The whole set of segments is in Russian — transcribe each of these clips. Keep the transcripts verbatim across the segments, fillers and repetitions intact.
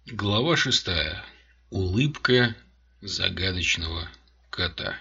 Глава шестая. Улыбка загадочного кота.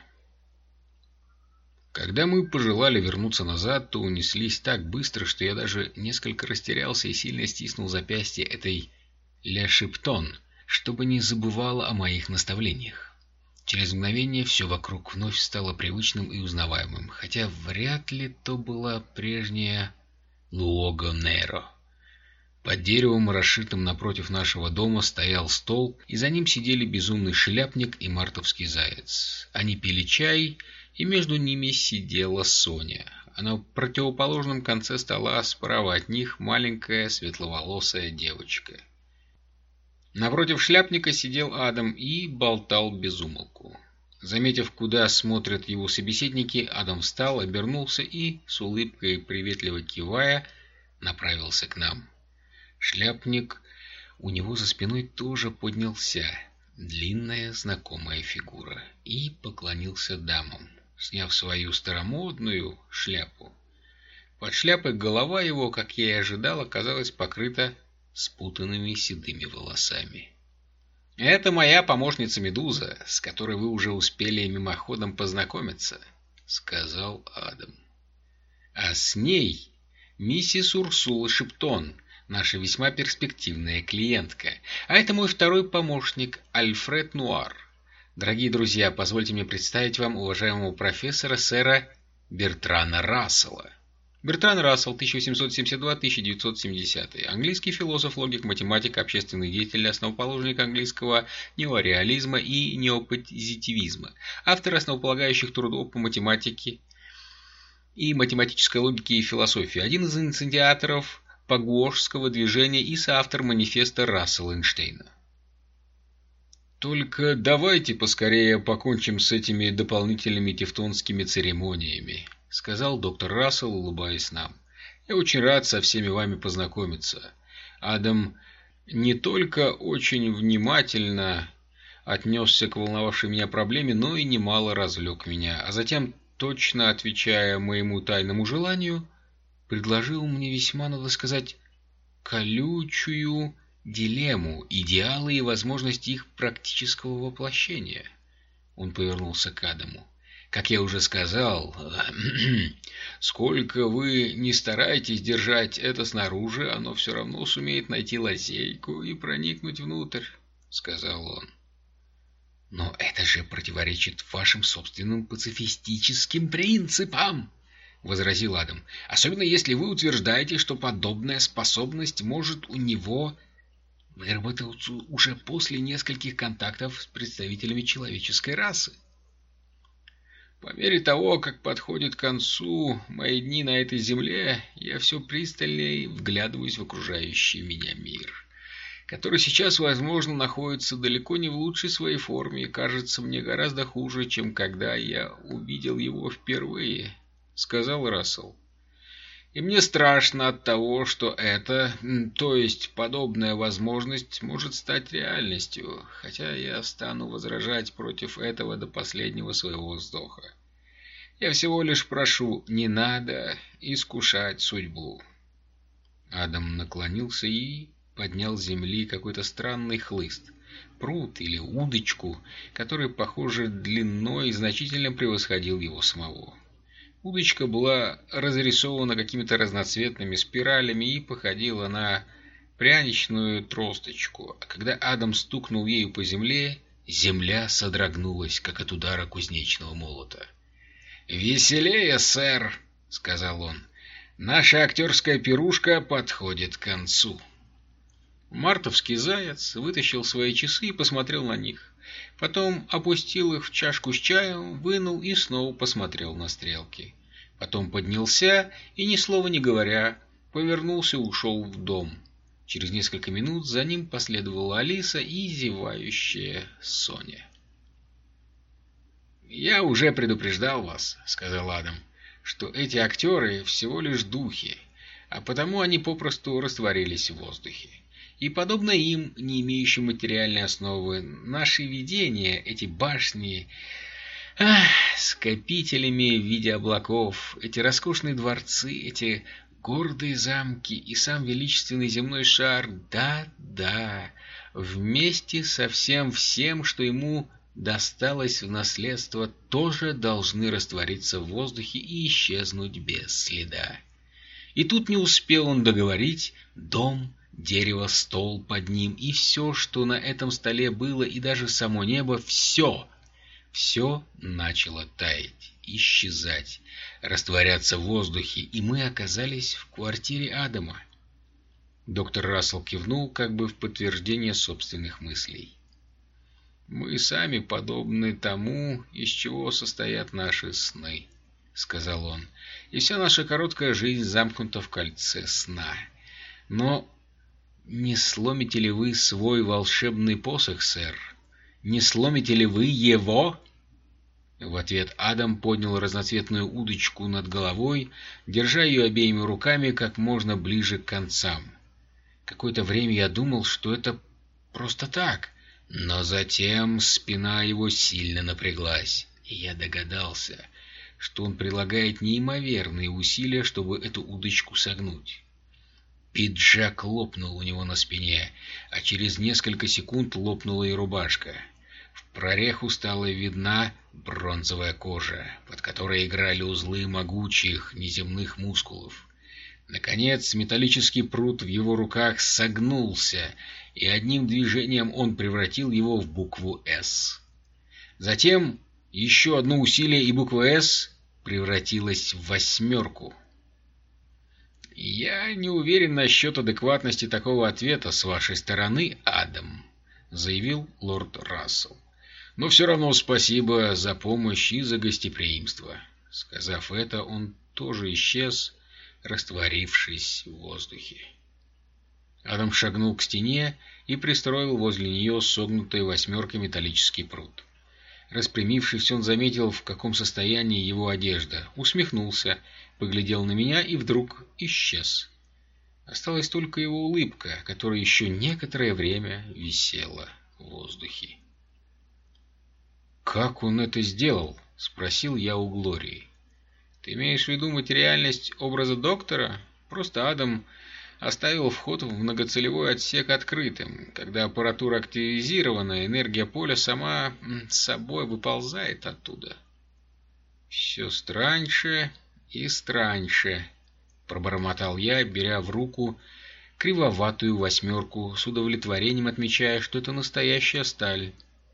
Когда мы пожелали вернуться назад, то унеслись так быстро, что я даже несколько растерялся и сильно стиснул запястье этой Ля Шептон, чтобы не забывала о моих наставлениях. Через мгновение все вокруг вновь стало привычным и узнаваемым, хотя вряд ли то была прежняя Луого-Неро. Под деревом, расшитым напротив нашего дома, стоял стол, и за ним сидели безумный шляпник и мартовский заяц. Они пили чай, и между ними сидела Соня, а на противоположном конце стола справа от них маленькая светловолосая девочка. Напротив шляпника сидел Адам и болтал без умолку. Заметив, куда смотрят его собеседники, Адам встал, обернулся и, с улыбкой приветливо кивая, направился к нам. Шляпник у него за спиной тоже поднялся, длинная знакомая фигура, и поклонился дамам, сняв свою старомодную шляпу. Под шляпой голова его, как я и ожидал, оказалась покрыта спутанными седыми волосами. «Это моя помощница Медуза, с которой вы уже успели мимоходом познакомиться», — сказал Адам. «А с ней миссис Урсула Шептон, наша весьма перспективная клиентка. А это мой второй помощник, Альфред Нуар. Дорогие друзья, позвольте мне представить вам уважаемого профессора сэра Бертрана Рассела». Бертран Рассел, тысяча восемьсот семьдесят два — тысяча девятьсот семидесятый. Английский философ, логик, математик, общественный деятель, основоположник английского неореализма и неопозитивизма. Автор основополагающих трудов по математике и математической логике и философии. Один из инициаторов Пагуошского движения и соавтор манифеста Рассела Эйнштейна. «Только давайте поскорее покончим с этими дополнительными тевтонскими церемониями», — сказал доктор Рассел, улыбаясь нам. «Я очень рад со всеми вами познакомиться. Адам не только очень внимательно отнесся к волновавшей меня проблеме, но и немало развлек меня, а затем, точно отвечая моему тайному желанию, предложил мне весьма, надо сказать, колючую дилемму, идеалы и возможности их практического воплощения». Он повернулся к Адаму. «Как я уже сказал, сколько вы не стараетесь держать это снаружи, оно все равно сумеет найти лазейку и проникнуть внутрь», — сказал он. «Но это же противоречит вашим собственным пацифистическим принципам», — возразил Адам. «Особенно если вы утверждаете, что подобная способность может у него выработаться уже после нескольких контактов с представителями человеческой расы». «По мере того, как подходит к концу мои дни на этой земле, я все пристальнее вглядываюсь в окружающий меня мир, который сейчас, возможно, находится далеко не в лучшей своей форме и кажется мне гораздо хуже, чем когда я увидел его впервые», — сказал Рассел. «И мне страшно от того, что это, то есть подобная возможность, может стать реальностью, хотя я стану возражать против этого до последнего своего вздоха. Я всего лишь прошу, не надо искушать судьбу». Адам наклонился и поднял с земли какой-то странный хлыст, прут или удочку, который, похоже, длиной значительно превосходил его самого. Удочка была разрисована какими-то разноцветными спиралями и походила на пряничную тросточку, а когда Адам стукнул ею по земле, земля содрогнулась, как от удара кузнечного молота. «Веселее, сэр!» — сказал он. «Наша актерская пирушка подходит к концу». Мартовский заяц вытащил свои часы и посмотрел на них. Потом опустил их в чашку с чаем, вынул и снова посмотрел на стрелки. Потом поднялся и, ни слова не говоря, повернулся и ушел в дом. Через несколько минут за ним последовала Алиса и зевающая Соня. «Я уже предупреждал вас, — сказал Адам, — что эти актеры всего лишь духи, а потому они попросту растворились в воздухе. И, подобно им, не имеющим материальной основы, наши видения, эти башни ах, с копителями в виде облаков, эти роскошные дворцы, эти гордые замки и сам величественный земной шар, да-да, вместе со всем всем, что ему досталось в наследство, тоже должны раствориться в воздухе и исчезнуть без следа. И тут не успел он договорить, дом, дерево, стол под ним и все, что на этом столе было, и даже само небо, все, все начало таять, исчезать, растворяться в воздухе, и мы оказались в квартире Адама. Доктор Рассел кивнул, как бы в подтверждение собственных мыслей. «Мы сами подобны тому, из чего состоят наши сны», — сказал он, — «и вся наша короткая жизнь замкнута в кольце сна. Но не сломите ли вы свой волшебный посох, сэр? Не сломите ли вы его?» В ответ Адам поднял разноцветную удочку над головой, держа ее обеими руками как можно ближе к концам. Какое-то время я думал, что это просто так, но затем спина его сильно напряглась, и я догадался, что он прилагает неимоверные усилия, чтобы эту удочку согнуть. Пиджак лопнул у него на спине, а через несколько секунд лопнула и рубашка. В прореху стала видна бронзовая кожа, под которой играли узлы могучих неземных мускулов. Наконец, металлический прут в его руках согнулся, и одним движением он превратил его в букву «С». Затем еще одно усилие, и буква «С» превратилась в восьмерку. «Я не уверен насчет адекватности такого ответа с вашей стороны, Адам», — заявил лорд Рассел. «Но все равно спасибо за помощь и за гостеприимство». Сказав это, он тоже исчез, растворившись в воздухе. Адам шагнул к стене и пристроил возле нее согнутой восьмеркой металлический прут. Распрямившись, он заметил, в каком состоянии его одежда, усмехнулся, поглядел на меня и вдруг исчез. Осталась только его улыбка, которая еще некоторое время висела в воздухе. «Как он это сделал?» — спросил я у Глории. «Ты имеешь в виду материальность образа доктора? Просто Адам оставил вход в многоцелевой отсек открытым. Когда аппаратура активизирована, энергия поля сама собой выползает оттуда». «Все страньше и страньше», — пробормотал я, беря в руку кривоватую восьмерку, с удовлетворением отмечая, что это настоящая сталь.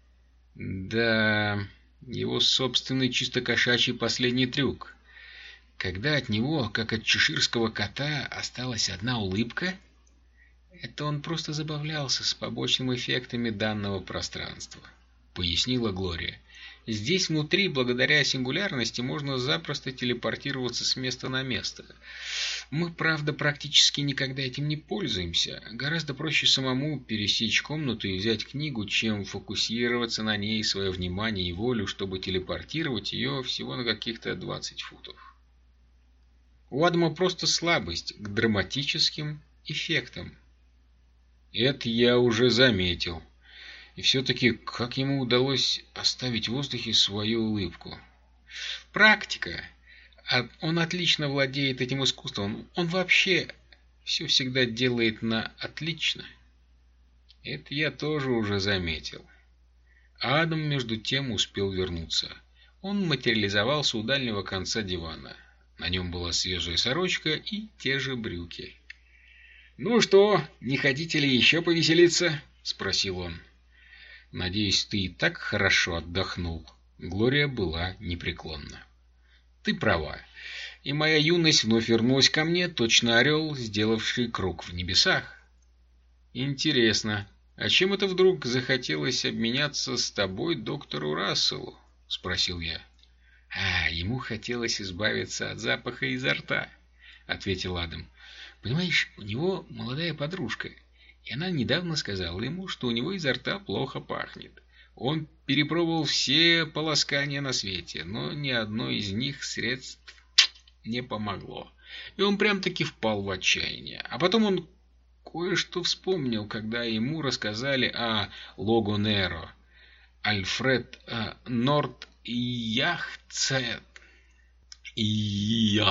Да, его собственный чисто кошачий последний трюк. Когда от него, как от чеширского кота, осталась одна улыбка, это он просто забавлялся с побочными эффектами данного пространства, — пояснила Глория. Здесь внутри, благодаря сингулярности, можно запросто телепортироваться с места на место. Мы, правда, практически никогда этим не пользуемся. Гораздо проще самому пересечь комнату и взять книгу, чем фокусироваться на ней свое внимание и волю, чтобы телепортировать ее всего на каких-то двадцать футов. У Адама просто слабость к драматическим эффектам. Это я уже заметил. И все-таки, как ему удалось оставить в воздухе свою улыбку? Практика. Он отлично владеет этим искусством. Он вообще все всегда делает на отлично. Это я тоже уже заметил. Адам, между тем, успел вернуться. Он материализовался у дальнего конца дивана. На нем была свежая сорочка и те же брюки. «Ну что, не хотите ли еще повеселиться?» — спросил он. «Надеюсь, ты и так хорошо отдохнул». Глория была непреклонна. «Ты права. И моя юность вновь вернулась ко мне, точно орел, сделавший круг в небесах». «Интересно, а чем это вдруг захотелось обменяться с тобой доктору Расселу?» — спросил я. «А, ему хотелось избавиться от запаха изо рта», — ответил Адам. «Понимаешь, у него молодая подружка, и она недавно сказала ему, что у него изо рта плохо пахнет. Он перепробовал все полоскания на свете, но ни одно из них средств не помогло. И он прям-таки впал в отчаяние. А потом он кое-что вспомнил, когда ему рассказали о Логонеро. Альфред э, Норт Яхтхед.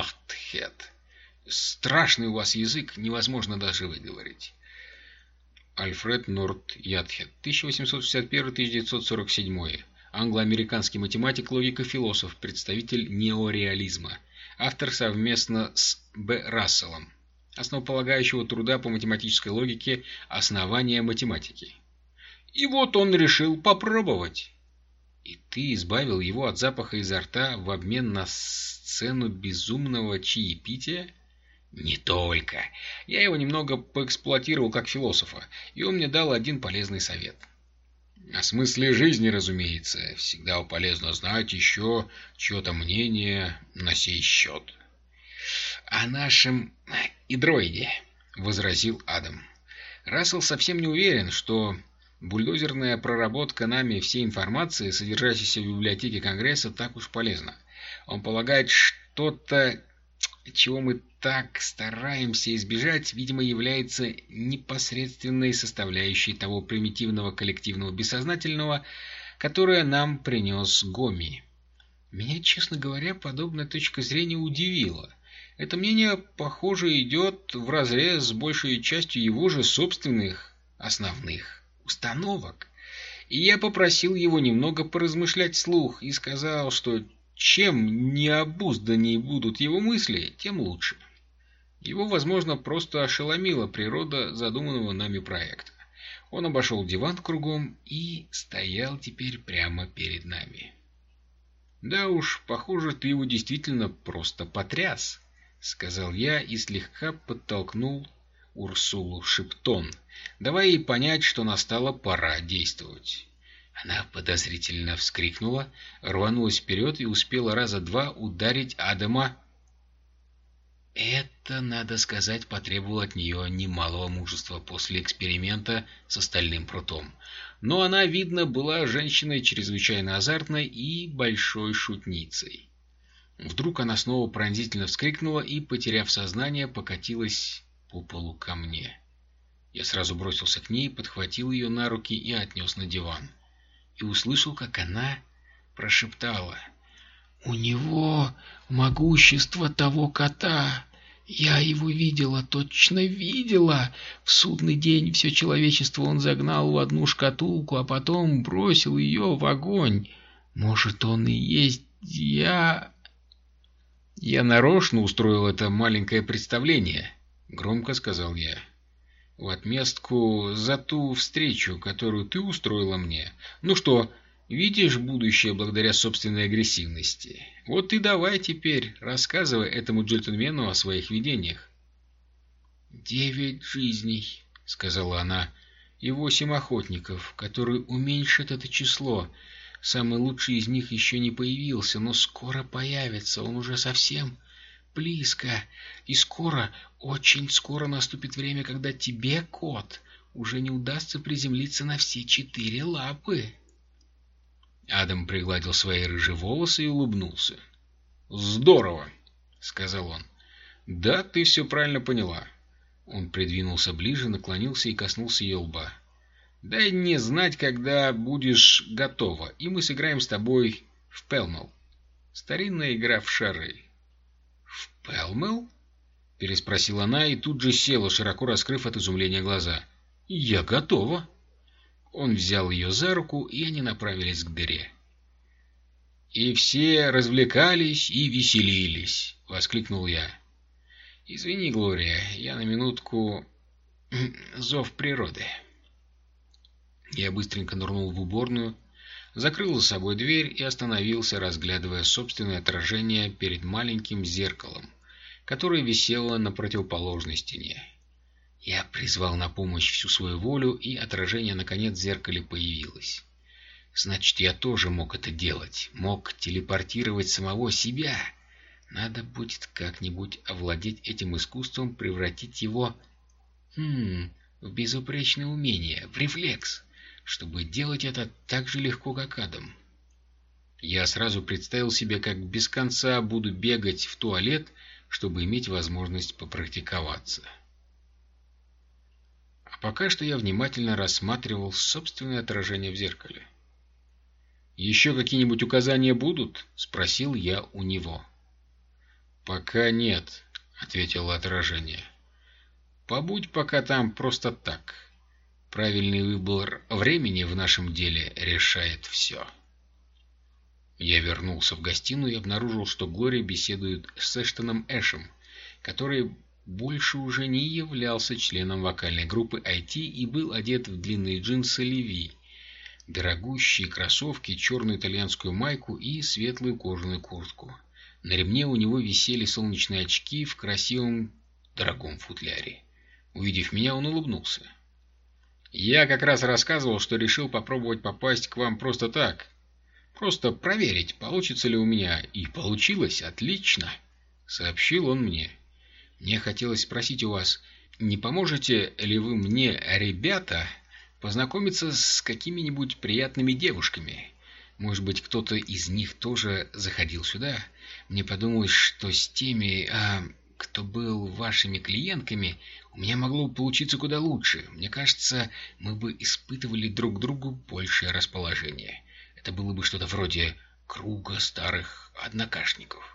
Яхтхед. Страшный у вас язык, невозможно даже выговорить. Альфред Норт-Ятхед, тысяча восемьсот шестьдесят первый — тысяча девятьсот сорок седьмой. Англо-американский математик, логик и философ, представитель неореализма. Автор совместно с Б. Расселом основополагающего труда по математической логике «Основания математики». И вот он решил попробовать. И ты избавил его от запаха изо рта в обмен на сцену безумного чаепития? Не только. Я его немного поэксплуатировал как философа, и он мне дал один полезный совет. О смысле жизни, разумеется. Всегда полезно знать еще чье-то мнение на сей счет. О нашем идроиде, возразил Адам. Рассел совсем не уверен, что бульдозерная проработка нами всей информации, содержащейся в библиотеке Конгресса, так уж полезна. Он полагает, что-то, чего мы так стараемся избежать, видимо, является непосредственной составляющей того примитивного коллективного бессознательного, которое нам принес Гоми. Меня, честно говоря, подобная точка зрения удивила. Это мнение, похоже, идет вразрез с большей частью его же собственных основных установок. И я попросил его немного поразмышлять вслух и сказал, что чем необузданнее будут его мысли, тем лучше. Его, возможно, просто ошеломила природа задуманного нами проекта. Он обошел диван кругом и стоял теперь прямо перед нами. «Да уж, похоже, ты его действительно просто потряс», — сказал я и слегка подтолкнул Урсулу Шиптон, давая ей понять, что настала пора действовать. Она подозрительно вскрикнула, рванулась вперед и успела раза два ударить Адама. Это, надо сказать, потребовало от нее немалого мужества после эксперимента с остальным прутом. Но она, видно, была женщиной чрезвычайно азартной и большой шутницей. Вдруг она снова пронзительно вскрикнула и, потеряв сознание, покатилась по полу ко мне. Я сразу бросился к ней, подхватил ее на руки и отнес на диван. И услышал, как она прошептала: «У него могущество того кота. Я его видела, точно видела. В судный день все человечество он загнал в одну шкатулку, а потом бросил ее в огонь. Может, он и есть я...» «Я нарочно устроил это маленькое представление», — громко сказал я. «В отместку за ту встречу, которую ты устроила мне. Ну что, видишь будущее благодаря собственной агрессивности? Вот и давай теперь рассказывай этому джентльмену о своих видениях». «Девять жизней», — сказала она, — «и восемь охотников, которые уменьшат это число. Самый лучший из них еще не появился, но скоро появится, он уже совсем близко. И скоро, очень скоро наступит время, когда тебе, кот, уже не удастся приземлиться на все четыре лапы». Адам пригладил свои рыжие волосы и улыбнулся. «Здорово», — сказал он. «Да, ты все правильно поняла». Он придвинулся ближе, наклонился и коснулся ее лба. «Дай мне знать, когда будешь готова, и мы сыграем с тобой в Пелмел. Старинная игра в шары». «В Пелмел?» — переспросила она и тут же села, широко раскрыв от изумления глаза. «Я готова». Он взял ее за руку, и они направились к дыре. «И все развлекались и веселились», — воскликнул я. «Извини, Глория, я на минутку... зов природы». Я быстренько нырнул в уборную, закрыл за собой дверь и остановился, разглядывая собственное отражение перед маленьким зеркалом, которое висело на противоположной стене. Я призвал на помощь всю свою волю, и отражение наконец в зеркале появилось. Значит, я тоже мог это делать, мог телепортировать самого себя. Надо будет как-нибудь овладеть этим искусством, превратить его хм, в безупречное умение, в рефлекс, чтобы делать это так же легко, как Адам. Я сразу представил себе, как без конца буду бегать в туалет, чтобы иметь возможность попрактиковаться. А пока что я внимательно рассматривал собственное отражение в зеркале. «Еще какие-нибудь указания будут?» — спросил я у него. «Пока нет», — ответило отражение. «Побудь пока там просто так. Правильный выбор времени в нашем деле решает все. Я вернулся в гостиную и обнаружил, что Глория беседует с Эштоном Эшем, который больше уже не являлся членом вокальной группы ай ти и был одет в длинные джинсы Levi, дорогущие кроссовки, черную итальянскую майку и светлую кожаную куртку. На ремне у него висели солнечные очки в красивом дорогом футляре. Увидев меня, он улыбнулся. «Я как раз рассказывал, что решил попробовать попасть к вам просто так. Просто проверить, получится ли у меня. И получилось отлично», — сообщил он мне. «Мне хотелось спросить у вас, не поможете ли вы мне, ребята, познакомиться с какими-нибудь приятными девушками? Может быть, кто-то из них тоже заходил сюда? Мне подумалось, что с теми, а, кто был вашими клиентками, у меня могло получиться куда лучше. Мне кажется, мы бы испытывали друг к другу большее расположение. Это было бы что-то вроде круга старых однокашников».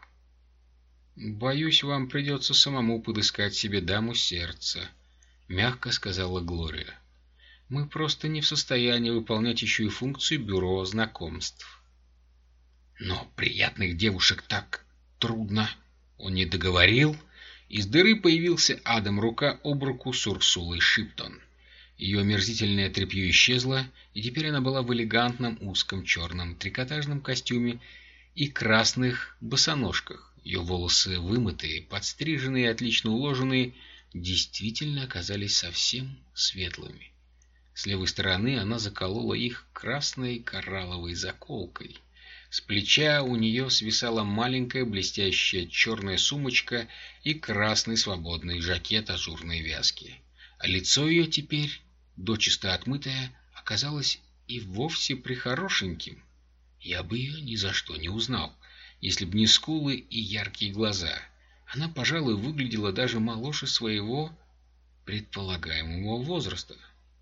«Боюсь, вам придется самому подыскать себе даму сердца», — мягко сказала Глория. «Мы просто не в состоянии выполнять еще и функцию бюро знакомств». «Но приятных девушек так трудно». Он не договорил. Из дыры появился Адам рука об руку с Урсулой Шиптон. Ее омерзительное тряпье исчезло, и теперь она была в элегантном узком черном трикотажном костюме и красных босоножках. Ее волосы, вымытые, подстриженные и отлично уложенные, действительно оказались совсем светлыми. С левой стороны она заколола их красной коралловой заколкой. С плеча у нее свисала маленькая блестящая черная сумочка и красный свободный жакет ажурной вязки. А лицо ее теперь, дочисто отмытое, оказалось и вовсе прихорошеньким. Я бы ее ни за что не узнал, если б не скулы и яркие глаза. Она, пожалуй, выглядела даже моложе своего предполагаемого возраста.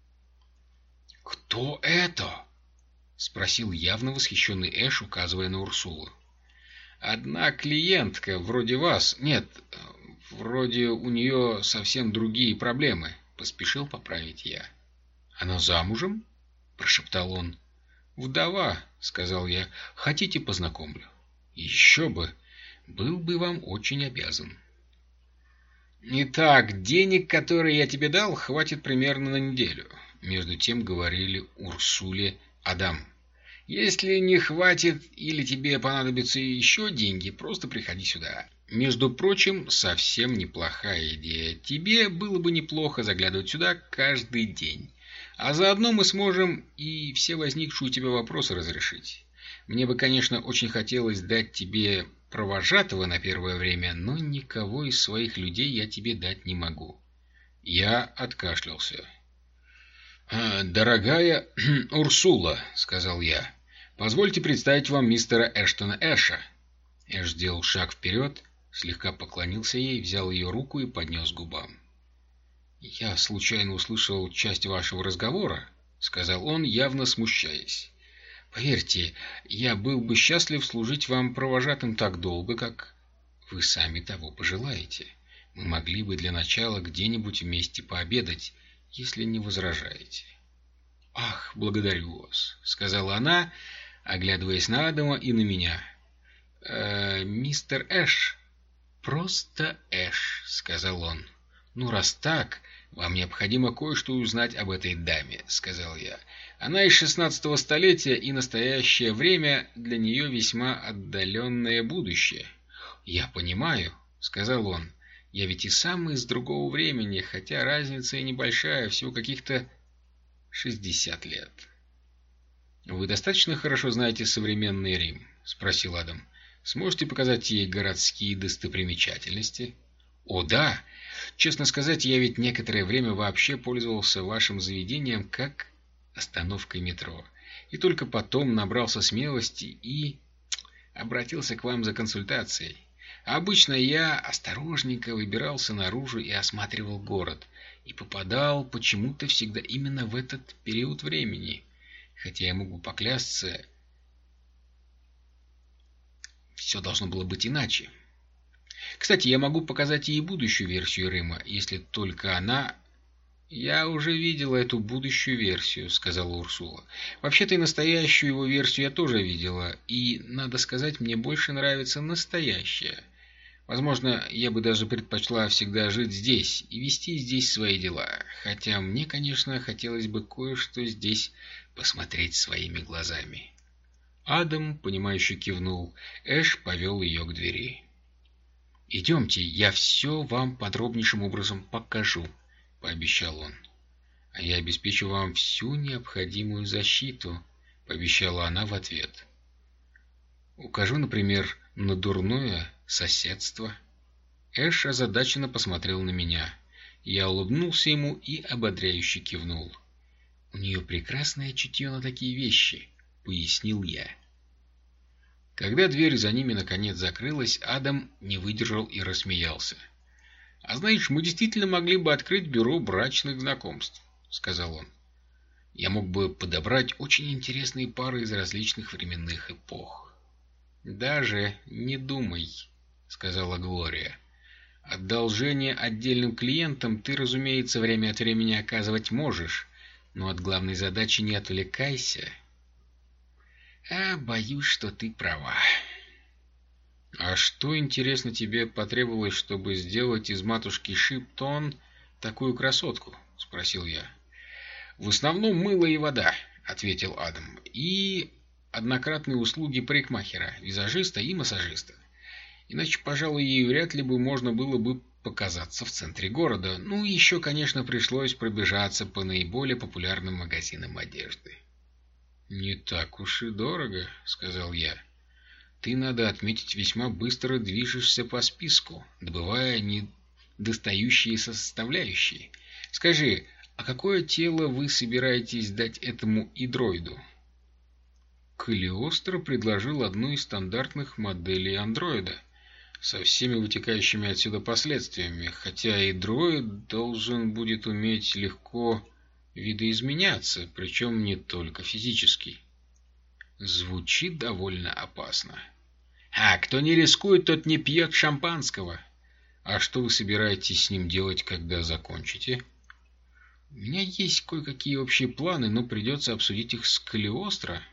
«Кто это?» — спросил явно восхищенный Эш, указывая на Урсулу. «Одна клиентка, вроде вас. Нет, вроде у нее совсем другие проблемы», — поспешил поправить я. «Она замужем?» — прошептал он. «Вдова», — сказал я. «Хотите, познакомлю?» «Еще бы! Был бы вам очень обязан». «Итак, денег, которые я тебе дал, хватит примерно на неделю», — между тем говорили Урсуле Адам. «Если не хватит или тебе понадобятся еще деньги, просто приходи сюда. Между прочим, совсем неплохая идея. Тебе было бы неплохо заглядывать сюда каждый день. А заодно мы сможем и все возникшие у тебя вопросы разрешить. Мне бы, конечно, очень хотелось дать тебе провожатого на первое время, но никого из своих людей я тебе дать не могу». Я откашлялся. «Дорогая Урсула», — сказал я, — «позвольте представить вам мистера Эштона Эша». Эш сделал шаг вперед, слегка поклонился ей, взял ее руку и поднес к губам. «Я случайно услышал часть вашего разговора», — сказал он, явно смущаясь. «Поверьте, я был бы счастлив служить вам провожатым так долго, как вы сами того пожелаете. Мы могли бы для начала где-нибудь вместе пообедать, если не возражаете». «Ах, благодарю вас», — сказала она, оглядываясь на Адама и на меня. «Э, «Мистер Эш». «Просто Эш», — сказал он. «Ну, раз так, вам необходимо кое-что узнать об этой даме», — сказал я. «Она из шестнадцатого столетия, и настоящее время для нее весьма отдаленное будущее». «Я понимаю», — сказал он. «Я ведь и сам из другого времени, хотя разница и небольшая, всего каких-то шестьдесят лет». «Вы достаточно хорошо знаете современный Рим?» — спросил Адам. «Сможете показать ей городские достопримечательности?» «О, да! Честно сказать, я ведь некоторое время вообще пользовался вашим заведением как остановкой метро. И только потом набрался смелости и обратился к вам за консультацией. Обычно я осторожненько выбирался наружу и осматривал город, и попадал почему-то всегда именно в этот период времени. Хотя я могу поклясться, все должно было быть иначе. Кстати, я могу показать ей будущую версию Рима, если только она «Я уже видела эту будущую версию», — сказала Урсула. «Вообще-то и настоящую его версию я тоже видела, и, надо сказать, мне больше нравится настоящая. Возможно, я бы даже предпочла всегда жить здесь и вести здесь свои дела, хотя мне, конечно, хотелось бы кое-что здесь посмотреть своими глазами». Адам, понимающе кивнул. Эш повел ее к двери. «Идемте, я все вам подробнейшим образом покажу», — пообещал он. «А я обеспечу вам всю необходимую защиту», — пообещала она в ответ. «Укажу, например, на дурное соседство». Эш озадаченно посмотрел на меня. Я улыбнулся ему и ободряюще кивнул. «У нее прекрасное чутье на такие вещи», — пояснил я. Когда дверь за ними наконец закрылась, Адам не выдержал и рассмеялся. «А знаешь, мы действительно могли бы открыть бюро брачных знакомств», — сказал он. «Я мог бы подобрать очень интересные пары из различных временных эпох». «Даже не думай», — сказала Глория. «Одолжение отдельным клиентам ты, разумеется, время от времени оказывать можешь, но от главной задачи не отвлекайся». «А, боюсь, что ты права». «А что, интересно, тебе потребовалось, чтобы сделать из матушки Шиптон такую красотку?» — спросил я. «В основном мыло и вода», — ответил Адам, — «и однократные услуги парикмахера, визажиста и массажиста. Иначе, пожалуй, ей вряд ли бы можно было бы показаться в центре города. Ну и еще, конечно, пришлось пробежаться по наиболее популярным магазинам одежды». «Не так уж и дорого», — сказал я. «Ты, надо отметить, весьма быстро движешься по списку, добывая недостающие составляющие. Скажи, а какое тело вы собираетесь дать этому идроиду?» Калиостро предложил одну из стандартных моделей андроида, со всеми вытекающими отсюда последствиями, хотя идроид должен будет уметь легко видоизменяться, причем не только физически. Звучит довольно опасно. «А кто не рискует, тот не пьет шампанского». «А что вы собираетесь с ним делать, когда закончите?» «У меня есть кое-какие общие планы, но придется обсудить их с Калиостро».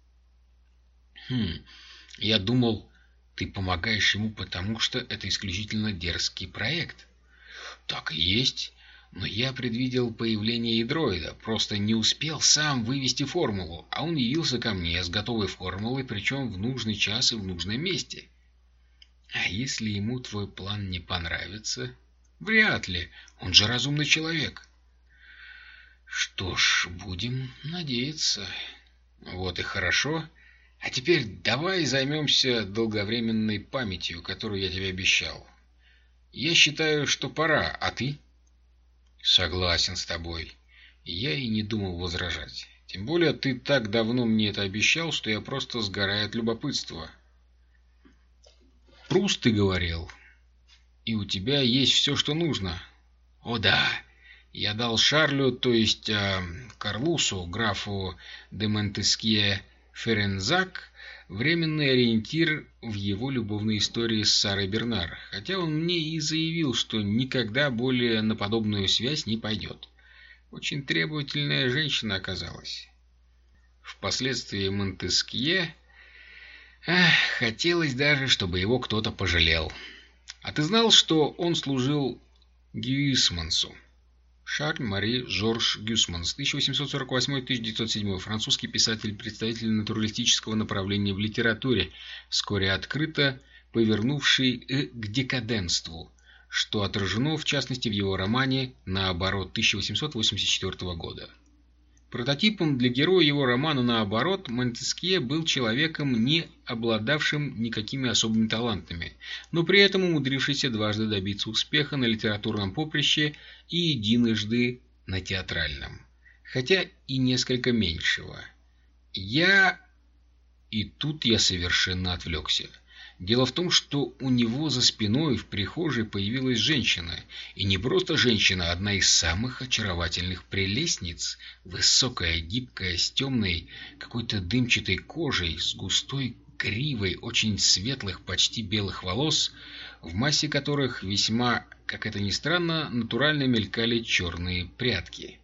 «Хм, я думал, ты помогаешь ему, потому что это исключительно дерзкий проект». «Так и есть. Но я предвидел появление идроида, просто не успел сам вывести формулу, а он явился ко мне с готовой формулой, причем в нужный час и в нужном месте». «А если ему твой план не понравится?» «Вряд ли, он же разумный человек». «Что ж, будем надеяться». «Вот и хорошо. А теперь давай займемся долговременной памятью, которую я тебе обещал. Я считаю, что пора, а ты?» «Согласен с тобой». Я и не думал возражать. Тем более ты так давно мне это обещал, что я просто сгораю от любопытства. Пруст, ты говорил, и у тебя есть все, что нужно. О да, я дал Шарлю, то есть э, Карлусу, графу де Монтескье Ферензак, временный ориентир в его любовной истории с Сарой Бернар, хотя он мне и заявил, что никогда более на подобную связь не пойдет. Очень требовательная женщина оказалась. Впоследствии Монтескье... Ах, хотелось даже, чтобы его кто-то пожалел. А ты знал, что он служил Гюйсмансу? Шарль-Мари Жорж Гюйсманс, тысяча восемьсот сорок восьмой — тысяча девятьсот седьмой, французский писатель, представитель натуралистического направления в литературе, вскоре открыто повернувший к декаденству, что отражено в частности в его романе «Наоборот» тысяча восемьсот восемьдесят четвёртого года. Прототипом для героя его романа «Наоборот» Монтескье был человеком, не обладавшим никакими особыми талантами, но при этом умудрившийся дважды добиться успеха на литературном поприще и единожды на театральном, хотя и несколько меньшего. Я... И тут я совершенно отвлекся. Дело в том, что у него за спиной в прихожей появилась женщина. И не просто женщина, а одна из самых очаровательных прелестниц. Высокая, гибкая, с темной, какой-то дымчатой кожей, с густой гривой очень светлых, почти белых волос, в массе которых весьма, как это ни странно, натурально мелькали черные прядки.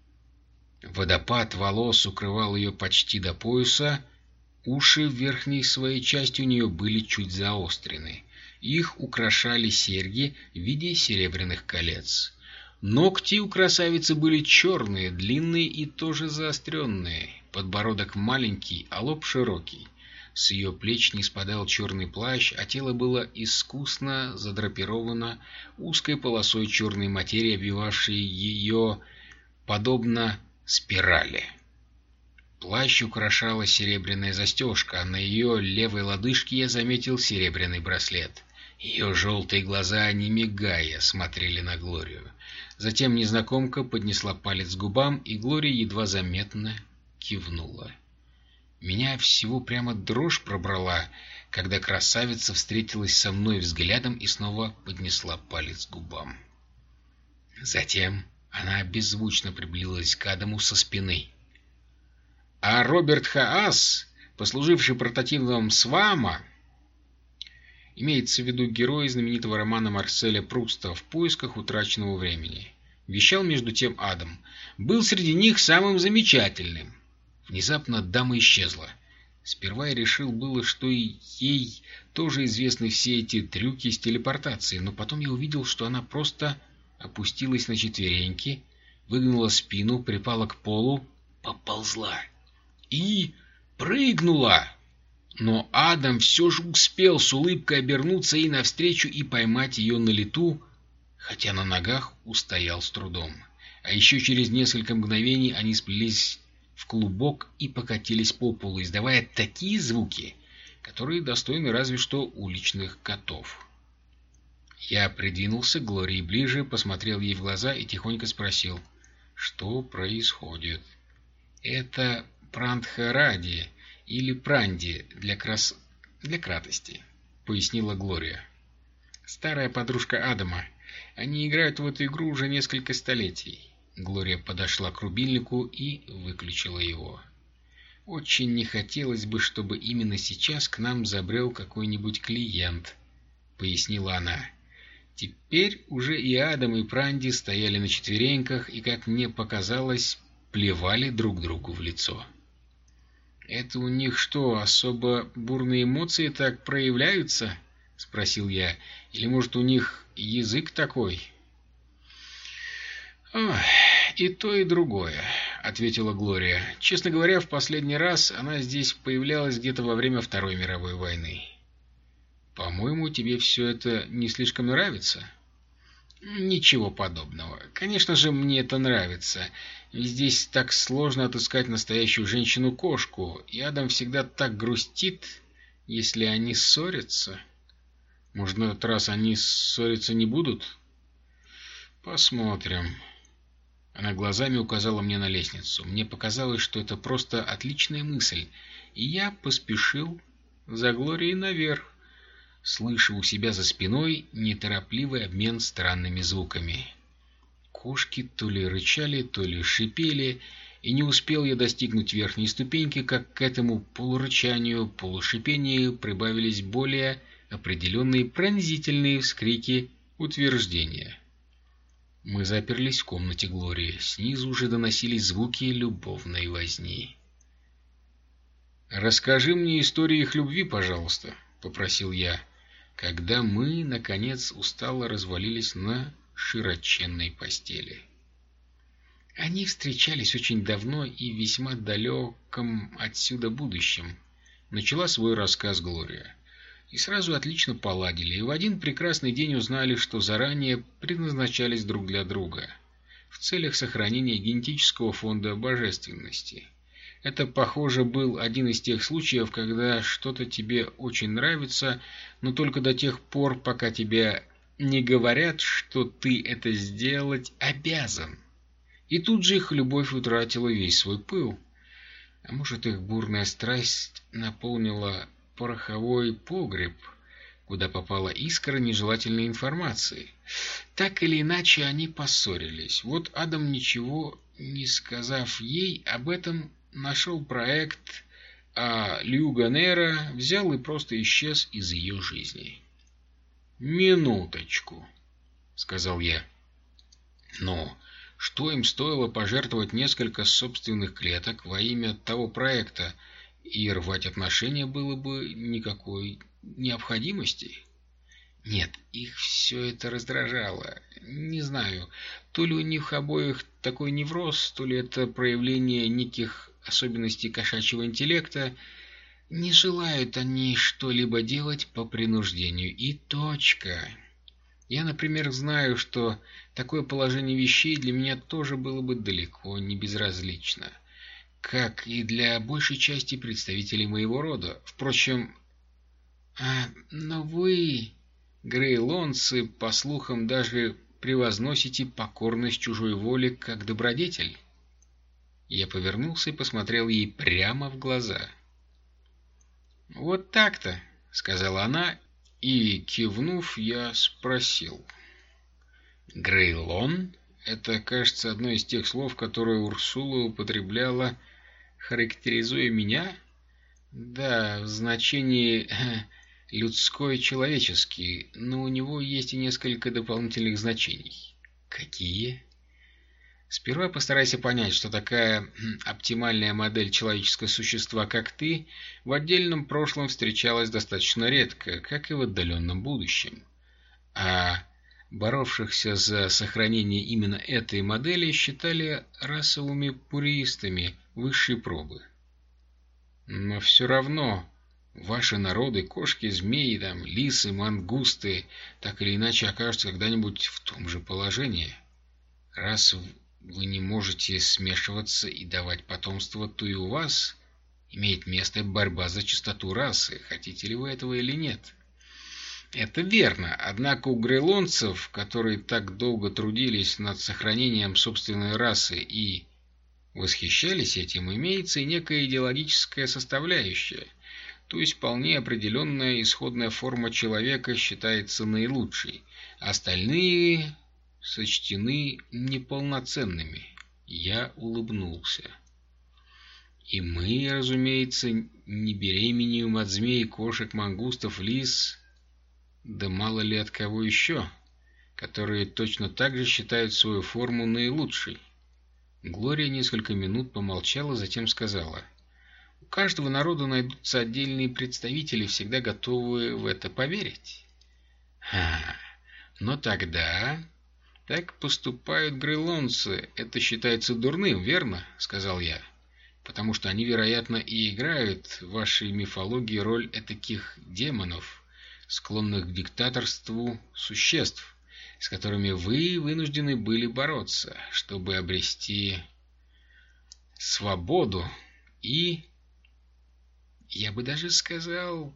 Водопад волос укрывал ее почти до пояса, уши в верхней своей части у нее были чуть заострены. Их украшали серьги в виде серебряных колец. Ногти у красавицы были черные, длинные и тоже заостренные. Подбородок маленький, а лоб широкий. С ее плеч не спадал черный плащ, а тело было искусно задрапировано узкой полосой черной материи, обвивавшей ее подобно спирали. Плащ украшала серебряная застежка, а на ее левой лодыжке я заметил серебряный браслет. Ее желтые глаза, не мигая, смотрели на Глорию. Затем незнакомка поднесла палец к губам, и Глория едва заметно кивнула. Меня всего прямо дрожь пробрала, когда красавица встретилась со мной взглядом и снова поднесла палец к губам. Затем она беззвучно приблизилась к Адаму со спины. А Роберт Хаас, послуживший прототипом Свама, имеется в виду герой знаменитого романа Марселя Пруста «В поисках утраченного времени», вещал между тем Адам, был среди них самым замечательным. Внезапно дама исчезла. Сперва я решил было, что и ей тоже известны все эти трюки с телепортацией, но потом я увидел, что она просто опустилась на четвереньки, выгнула спину, припала к полу, поползла и прыгнула. Но Адам все же успел с улыбкой обернуться ей навстречу и поймать ее на лету, хотя на ногах устоял с трудом. А еще через несколько мгновений они сплелись в клубок и покатились по полу, издавая такие звуки, которые достойны разве что уличных котов. Я придвинулся к Глории ближе, посмотрел ей в глаза и тихонько спросил, что происходит. «Это Прандхаради или Пранди для крас... для кратости», — пояснила Глория. «Старая подружка Адама. Они играют в эту игру уже несколько столетий». Глория подошла к рубильнику и выключила его. «Очень не хотелось бы, чтобы именно сейчас к нам забрел какой-нибудь клиент», — пояснила она. Теперь уже и Адам, и Пранди стояли на четвереньках и, как мне показалось, плевали друг другу в лицо. «Это у них что, особо бурные эмоции так проявляются?» — спросил я. «Или, может, у них язык такой?» «Ох, и то, и другое», — ответила Глория. «Честно говоря, в последний раз она здесь появлялась где-то во время Второй мировой войны». «По-моему, тебе все это не слишком нравится?» «Ничего подобного. Конечно же, мне это нравится. Ведь здесь так сложно отыскать настоящую женщину-кошку, и Адам всегда так грустит, если они ссорятся». «Может, на этот раз они ссориться не будут?» «Посмотрим». Она глазами указала мне на лестницу. Мне показалось, что это просто отличная мысль, и я поспешил за Глорией наверх, слыша у себя за спиной неторопливый обмен странными звуками. Кошки то ли рычали, то ли шипели, и не успел я достигнуть верхней ступеньки, как к этому полурычанию, полушипению прибавились более определенные пронзительные вскрики утверждения. Мы заперлись в комнате Глории. Снизу уже доносились звуки любовной возни. «Расскажи мне историю их любви, пожалуйста», — попросил я, когда мы, наконец, устало развалились на широченной постели. «Они встречались очень давно и в весьма далеком отсюда будущем», — начала свой рассказ Глория. «И сразу отлично поладили, и в один прекрасный день узнали, что заранее предназначались друг для друга в целях сохранения генетического фонда божественности. Это, похоже, был один из тех случаев, когда что-то тебе очень нравится, но только до тех пор, пока тебе не говорят, что ты это сделать обязан. И тут же их любовь утратила весь свой пыл. А может, их бурная страсть наполнила пороховой погреб, куда попала искра нежелательной информации. Так или иначе, они поссорились. Вот Адам, ничего не сказав ей об этом, нашел проект, а Лью Ганера взял и просто исчез из ее жизни. «Минуточку», — сказал я. «Но что им стоило пожертвовать несколько собственных клеток во имя того проекта, и рвать отношения было бы никакой необходимости?» Нет, их все это раздражало. Не знаю, то ли у них обоих такой невроз, то ли это проявление неких особенностей кошачьего интеллекта. Не желают они что-либо делать по принуждению. И точка. Я, например, знаю, что такое положение вещей для меня тоже было бы далеко не безразлично, как и для большей части представителей моего рода. Впрочем, а, но вы... Грейлонцы, по слухам, даже превозносите покорность чужой воле как добродетель. Я повернулся и посмотрел ей прямо в глаза. «Вот так-то», — сказала она, и, кивнув, я спросил. «Грейлон? Это, кажется, одно из тех слов, которые Урсула употребляла, характеризуя меня?» «Да, в значении... людской, человеческий, но у него есть и несколько дополнительных значений». «Какие?» «Сперва постарайся понять, что такая оптимальная модель человеческого существа, как ты, в отдельном прошлом встречалась достаточно редко, как и в отдаленном будущем. А боровшихся за сохранение именно этой модели считали расовыми пуристами высшей пробы. Но все равно... Ваши народы, кошки, змеи, там, лисы, мангусты, так или иначе окажутся когда-нибудь в том же положении. Раз вы не можете смешиваться и давать потомство, то и у вас имеет место борьба за чистоту расы, хотите ли вы этого или нет. Это верно, однако у грейлонцев, которые так долго трудились над сохранением собственной расы и восхищались этим, имеется и некая идеологическая составляющая. То есть вполне определенная исходная форма человека считается наилучшей, остальные сочтены неполноценными. Я улыбнулся. И мы, разумеется, не беременеем от змей, кошек, мангустов, лис, да мало ли от кого еще, которые точно так же считают свою форму наилучшей. Глория несколько минут помолчала, затем сказала: «У каждого народа найдутся отдельные представители, всегда готовые в это поверить». «Ха, но тогда...» «Так поступают грейлонцы. Это считается дурным, верно?» — сказал я. «Потому что они, вероятно, и играют в вашей мифологии роль этаких демонов, склонных к диктаторству существ, с которыми вы вынуждены были бороться, чтобы обрести свободу и, я бы даже сказал,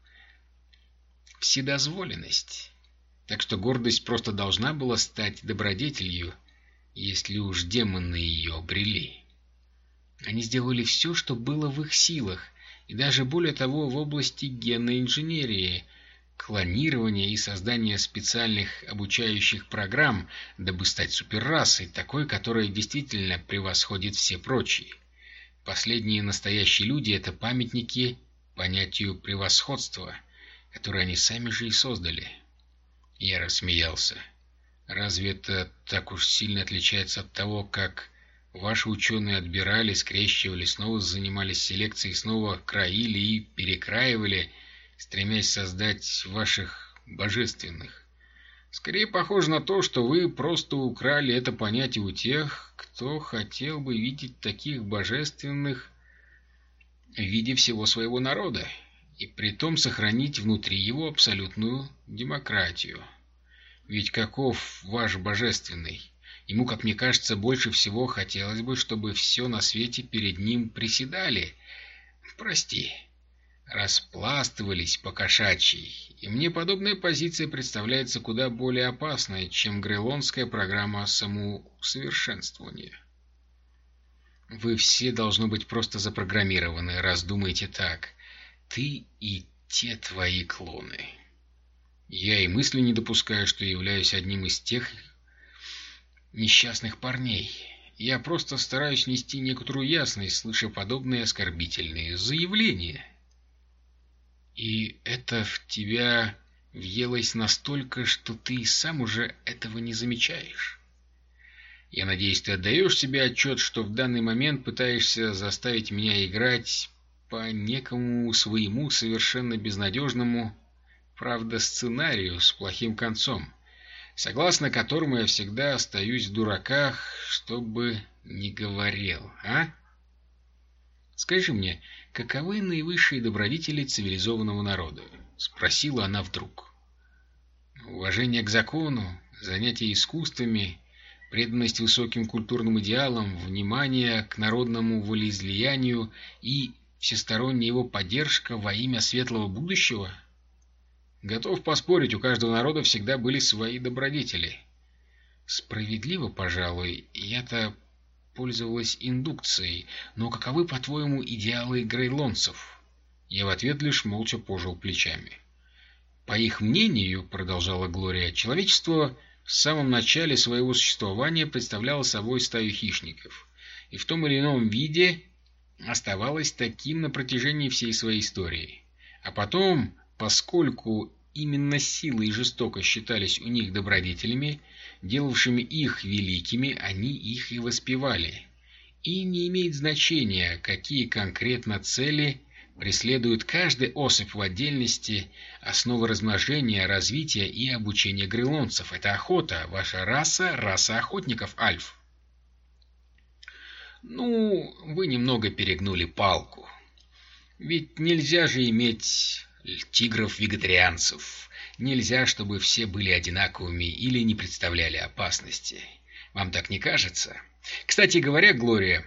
вседозволенность. Так что гордость просто должна была стать добродетелью, если уж демоны ее обрели. Они сделали все, что было в их силах, и даже более того в области генной инженерии, клонирования и создания специальных обучающих программ, дабы стать суперрасой, такой, которая действительно превосходит все прочие. Последние настоящие люди — это памятники понятию превосходства, которое они сами же и создали». Я рассмеялся. «Разве это так уж сильно отличается от того, как ваши ученые отбирали, скрещивали, снова занимались селекцией, снова краили и перекраивали, стремясь создать ваших божественных? Скорее похоже на то, что вы просто украли это понятие у тех, кто хотел бы видеть таких божественных в виде всего своего народа, и притом сохранить внутри его абсолютную демократию. Ведь каков ваш божественный? Ему, как мне кажется, больше всего хотелось бы, чтобы все на свете перед ним приседали. Прости, распластывались по-кошачьи. И мне подобная позиция представляется куда более опасной, чем грейлонская программа самоусовершенствования. Вы все должны быть просто запрограммированы, раз думаете так. Ты и те твои клоны. Я и мысли не допускаю, что являюсь одним из тех несчастных парней. Я просто стараюсь нести некоторую ясность, слыша подобные оскорбительные заявления». «И это в тебя въелась настолько, что ты сам уже этого не замечаешь. Я надеюсь, ты отдаешь себе отчет, что в данный момент пытаешься заставить меня играть по некому своему совершенно безнадежному, правда, сценарию с плохим концом, согласно которому я всегда остаюсь в дураках, что бы ни говорил, а? Скажи мне, каковы наивысшие добродетели цивилизованного народа? — спросила она вдруг. Уважение к закону, занятие искусствами, преданность высоким культурным идеалам, внимание к народному волеизлиянию и всесторонняя его поддержка во имя светлого будущего? Готов поспорить, у каждого народа всегда были свои добродетели. Справедливо, пожалуй, я-то пользовалась индукцией, но каковы, по-твоему, идеалы грейлонцев? Я в ответ лишь молча пожал плечами. По их мнению, продолжала Глория, человечество в самом начале своего существования представляло собой стаю хищников, и в том или ином виде оставалось таким на протяжении всей своей истории. А потом, поскольку именно сила и жестокость считались у них добродетелями, делавшими их великими, они их и воспевали. И не имеет значения, какие конкретно цели преследует каждая особь в отдельности. Основа размножения, развития и обучения грейлонцев — это охота. Ваша раса — раса охотников, Альф. Ну, вы немного перегнули палку. Ведь нельзя же иметь тигров-вегетарианцев. Нельзя, чтобы все были одинаковыми или не представляли опасности. Вам так не кажется? Кстати говоря, Глория,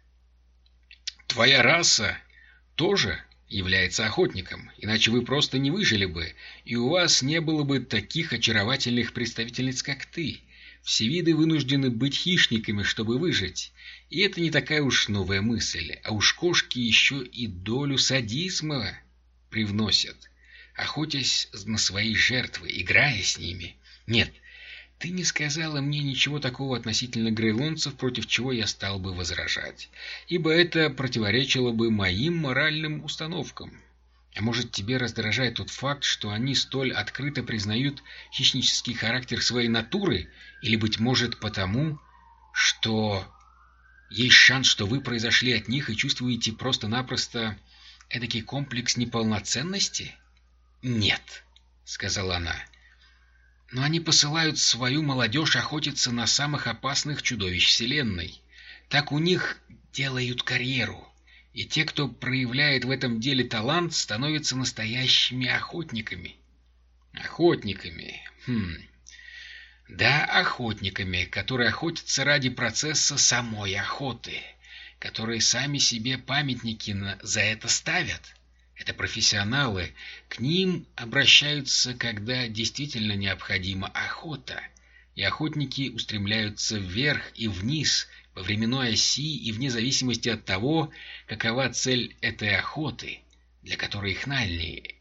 твоя раса тоже является охотником, иначе вы просто не выжили бы, и у вас не было бы таких очаровательных представительниц, как ты. Все виды вынуждены быть хищниками, чтобы выжить. И это не такая уж новая мысль, а уж кошки еще и долю садизма привносят, охотясь на свои жертвы, играя с ними. Нет, ты не сказала мне ничего такого относительно грейлонцев, против чего я стал бы возражать, ибо это противоречило бы моим моральным установкам. А может, тебе раздражает тот факт, что они столь открыто признают хищнический характер своей натуры, или, быть может, потому, что есть шанс, что вы произошли от них и чувствуете просто-напросто эдакий комплекс неполноценности? «Нет», — сказала она, — «но они посылают свою молодежь охотиться на самых опасных чудовищ Вселенной. Так у них делают карьеру, и те, кто проявляет в этом деле талант, становятся настоящими охотниками». «Охотниками? Хм... Да, охотниками, которые охотятся ради процесса самой охоты, которые сами себе памятники на... за это ставят». Это профессионалы, к ним обращаются, когда действительно необходима охота, и охотники устремляются вверх и вниз по временной оси и вне зависимости от того, какова цель этой охоты, для которой их наняли.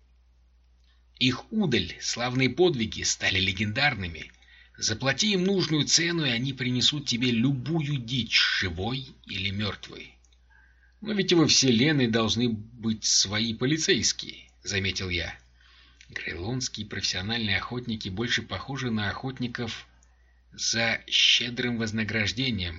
Их удаль, славные подвиги стали легендарными. Заплати им нужную цену, и они принесут тебе любую дичь, живой или мертвой. «Но ведь во Вселенной должны быть свои полицейские», — заметил я. «Грейлонские профессиональные охотники больше похожи на охотников за щедрым вознаграждением.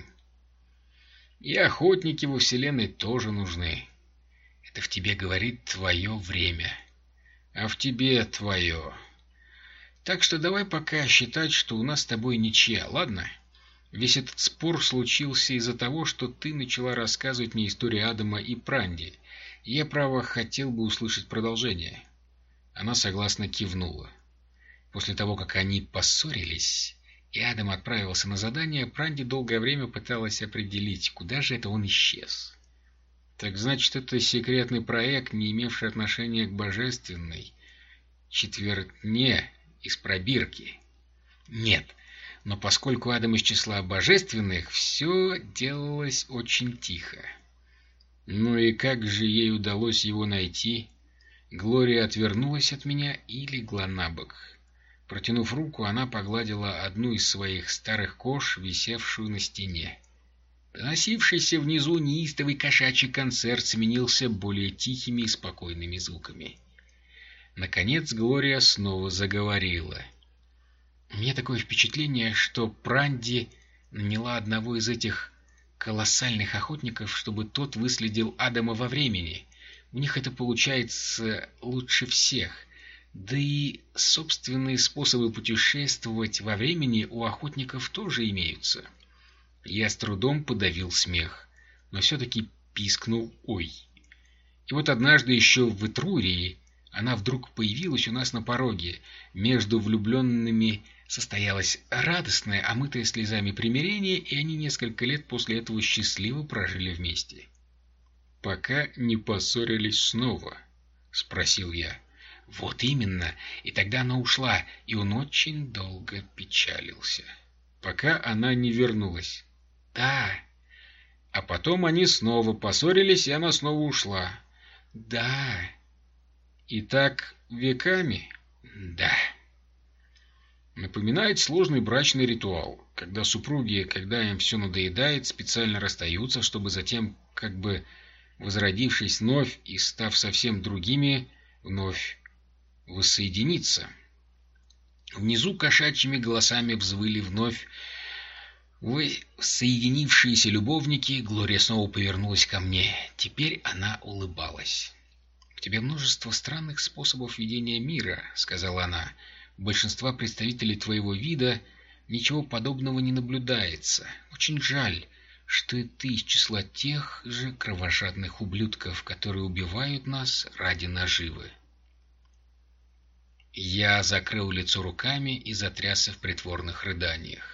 И охотники во Вселенной тоже нужны. Это в тебе говорит твое время, а в тебе твое. Так что давай пока считать, что у нас с тобой ничья, ладно?» Весь этот спор случился из-за того, что ты начала рассказывать мне историю Адама и Пранди, и я, право, хотел бы услышать продолжение. Она согласно кивнула. После того, как они поссорились, и Адам отправился на задание, Пранди долгое время пыталась определить, куда же это он исчез. Так значит, это секретный проект, не имевший отношения к божественной четвертне из пробирки? Нет. Но поскольку Адам из числа божественных, все делалось очень тихо. Ну и как же ей удалось его найти? Глория отвернулась от меня и легла на бок. Протянув руку, она погладила одну из своих старых кож, висевшую на стене. Доносившийся внизу неистовый кошачий концерт сменился более тихими и спокойными звуками. Наконец Глория снова заговорила. «У меня такое впечатление, что Пранди наняла одного из этих колоссальных охотников, чтобы тот выследил Адама во времени. У них это получается лучше всех. Да и собственные способы путешествовать во времени у охотников тоже имеются». Я с трудом подавил смех, но все-таки пискнул «Ой». И вот однажды еще в Этрурии она вдруг появилась у нас на пороге. Между влюбленными состоялось радостное, омытое слезами примирение, и они несколько лет после этого счастливо прожили вместе. «Пока не поссорились снова?» — спросил я. «Вот именно. И тогда она ушла, и он очень долго печалился. Пока она не вернулась». «Да». «А потом они снова поссорились, и она снова ушла». «Да». «И так веками?» «Да». Напоминает сложный брачный ритуал, когда супруги, когда им все надоедает, специально расстаются, чтобы затем, как бы возродившись вновь и став совсем другими, вновь воссоединиться. Внизу кошачьими голосами взвыли вновь вы соединившиеся любовники. Глория снова повернулась ко мне. Теперь она улыбалась. «У тебя множество странных способов видения мира», — сказала она. «У большинства представителей твоего вида ничего подобного не наблюдается. Очень жаль, что и ты из числа тех же кровожадных ублюдков, которые убивают нас ради наживы». Я закрыл лицо руками и затрясся в притворных рыданиях.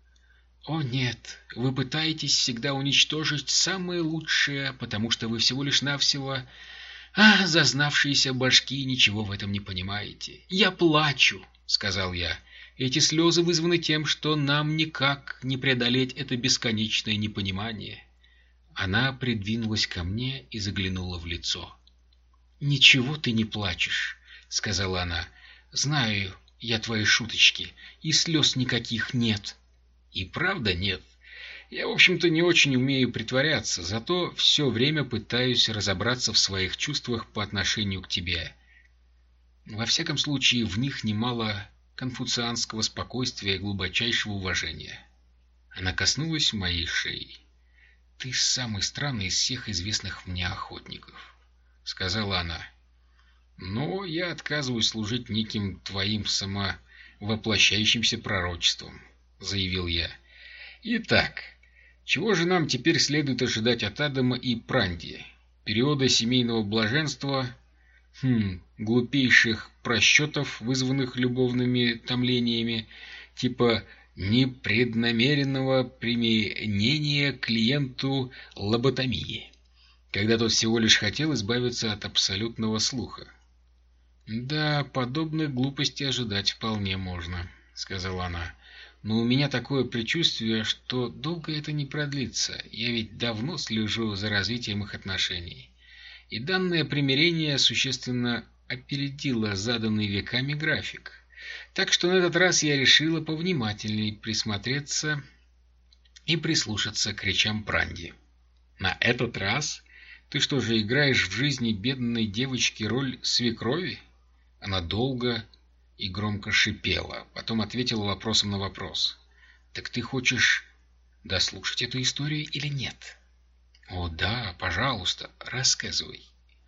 «О нет, вы пытаетесь всегда уничтожить самое лучшее, потому что вы всего лишь навсего... А, зазнавшиеся башки, ничего в этом не понимаете. Я плачу», — сказал я. «Эти слезы вызваны тем, что нам никак не преодолеть это бесконечное непонимание». Она придвинулась ко мне и заглянула в лицо. «Ничего ты не плачешь», — сказала она. «Знаю я твои шуточки, и слез никаких нет». «И правда нет. Я, в общем-то, не очень умею притворяться, зато все время пытаюсь разобраться в своих чувствах по отношению к тебе. Во всяком случае, в них немало конфуцианского спокойствия и глубочайшего уважения». Она коснулась моей шеи. «Ты самый странный из всех известных мне охотников», — сказала она. «Но я отказываюсь служить неким твоим самовоплощающимся пророчеством», — заявил я. «Итак, чего же нам теперь следует ожидать от Адама и Пранди? Периода семейного блаженства, хм, глупейших просчетов, вызванных любовными томлениями, типа непреднамеренного применения клиенту лоботомии, когда тот всего лишь хотел избавиться от абсолютного слуха». «Да, подобных глупостей ожидать вполне можно», — сказала она. «Но у меня такое предчувствие, что долго это не продлится. Я ведь давно слежу за развитием их отношений. И данное примирение существенно опередило заданный веками график. Так что на этот раз я решила повнимательней присмотреться и прислушаться к речам Пранди». «На этот раз? Ты что же, играешь в жизни бедной девочки роль свекрови?» Она долго и громко шипела, потом ответила вопросом на вопрос. «Так ты хочешь дослушать эту историю или нет?» «О да, пожалуйста, рассказывай».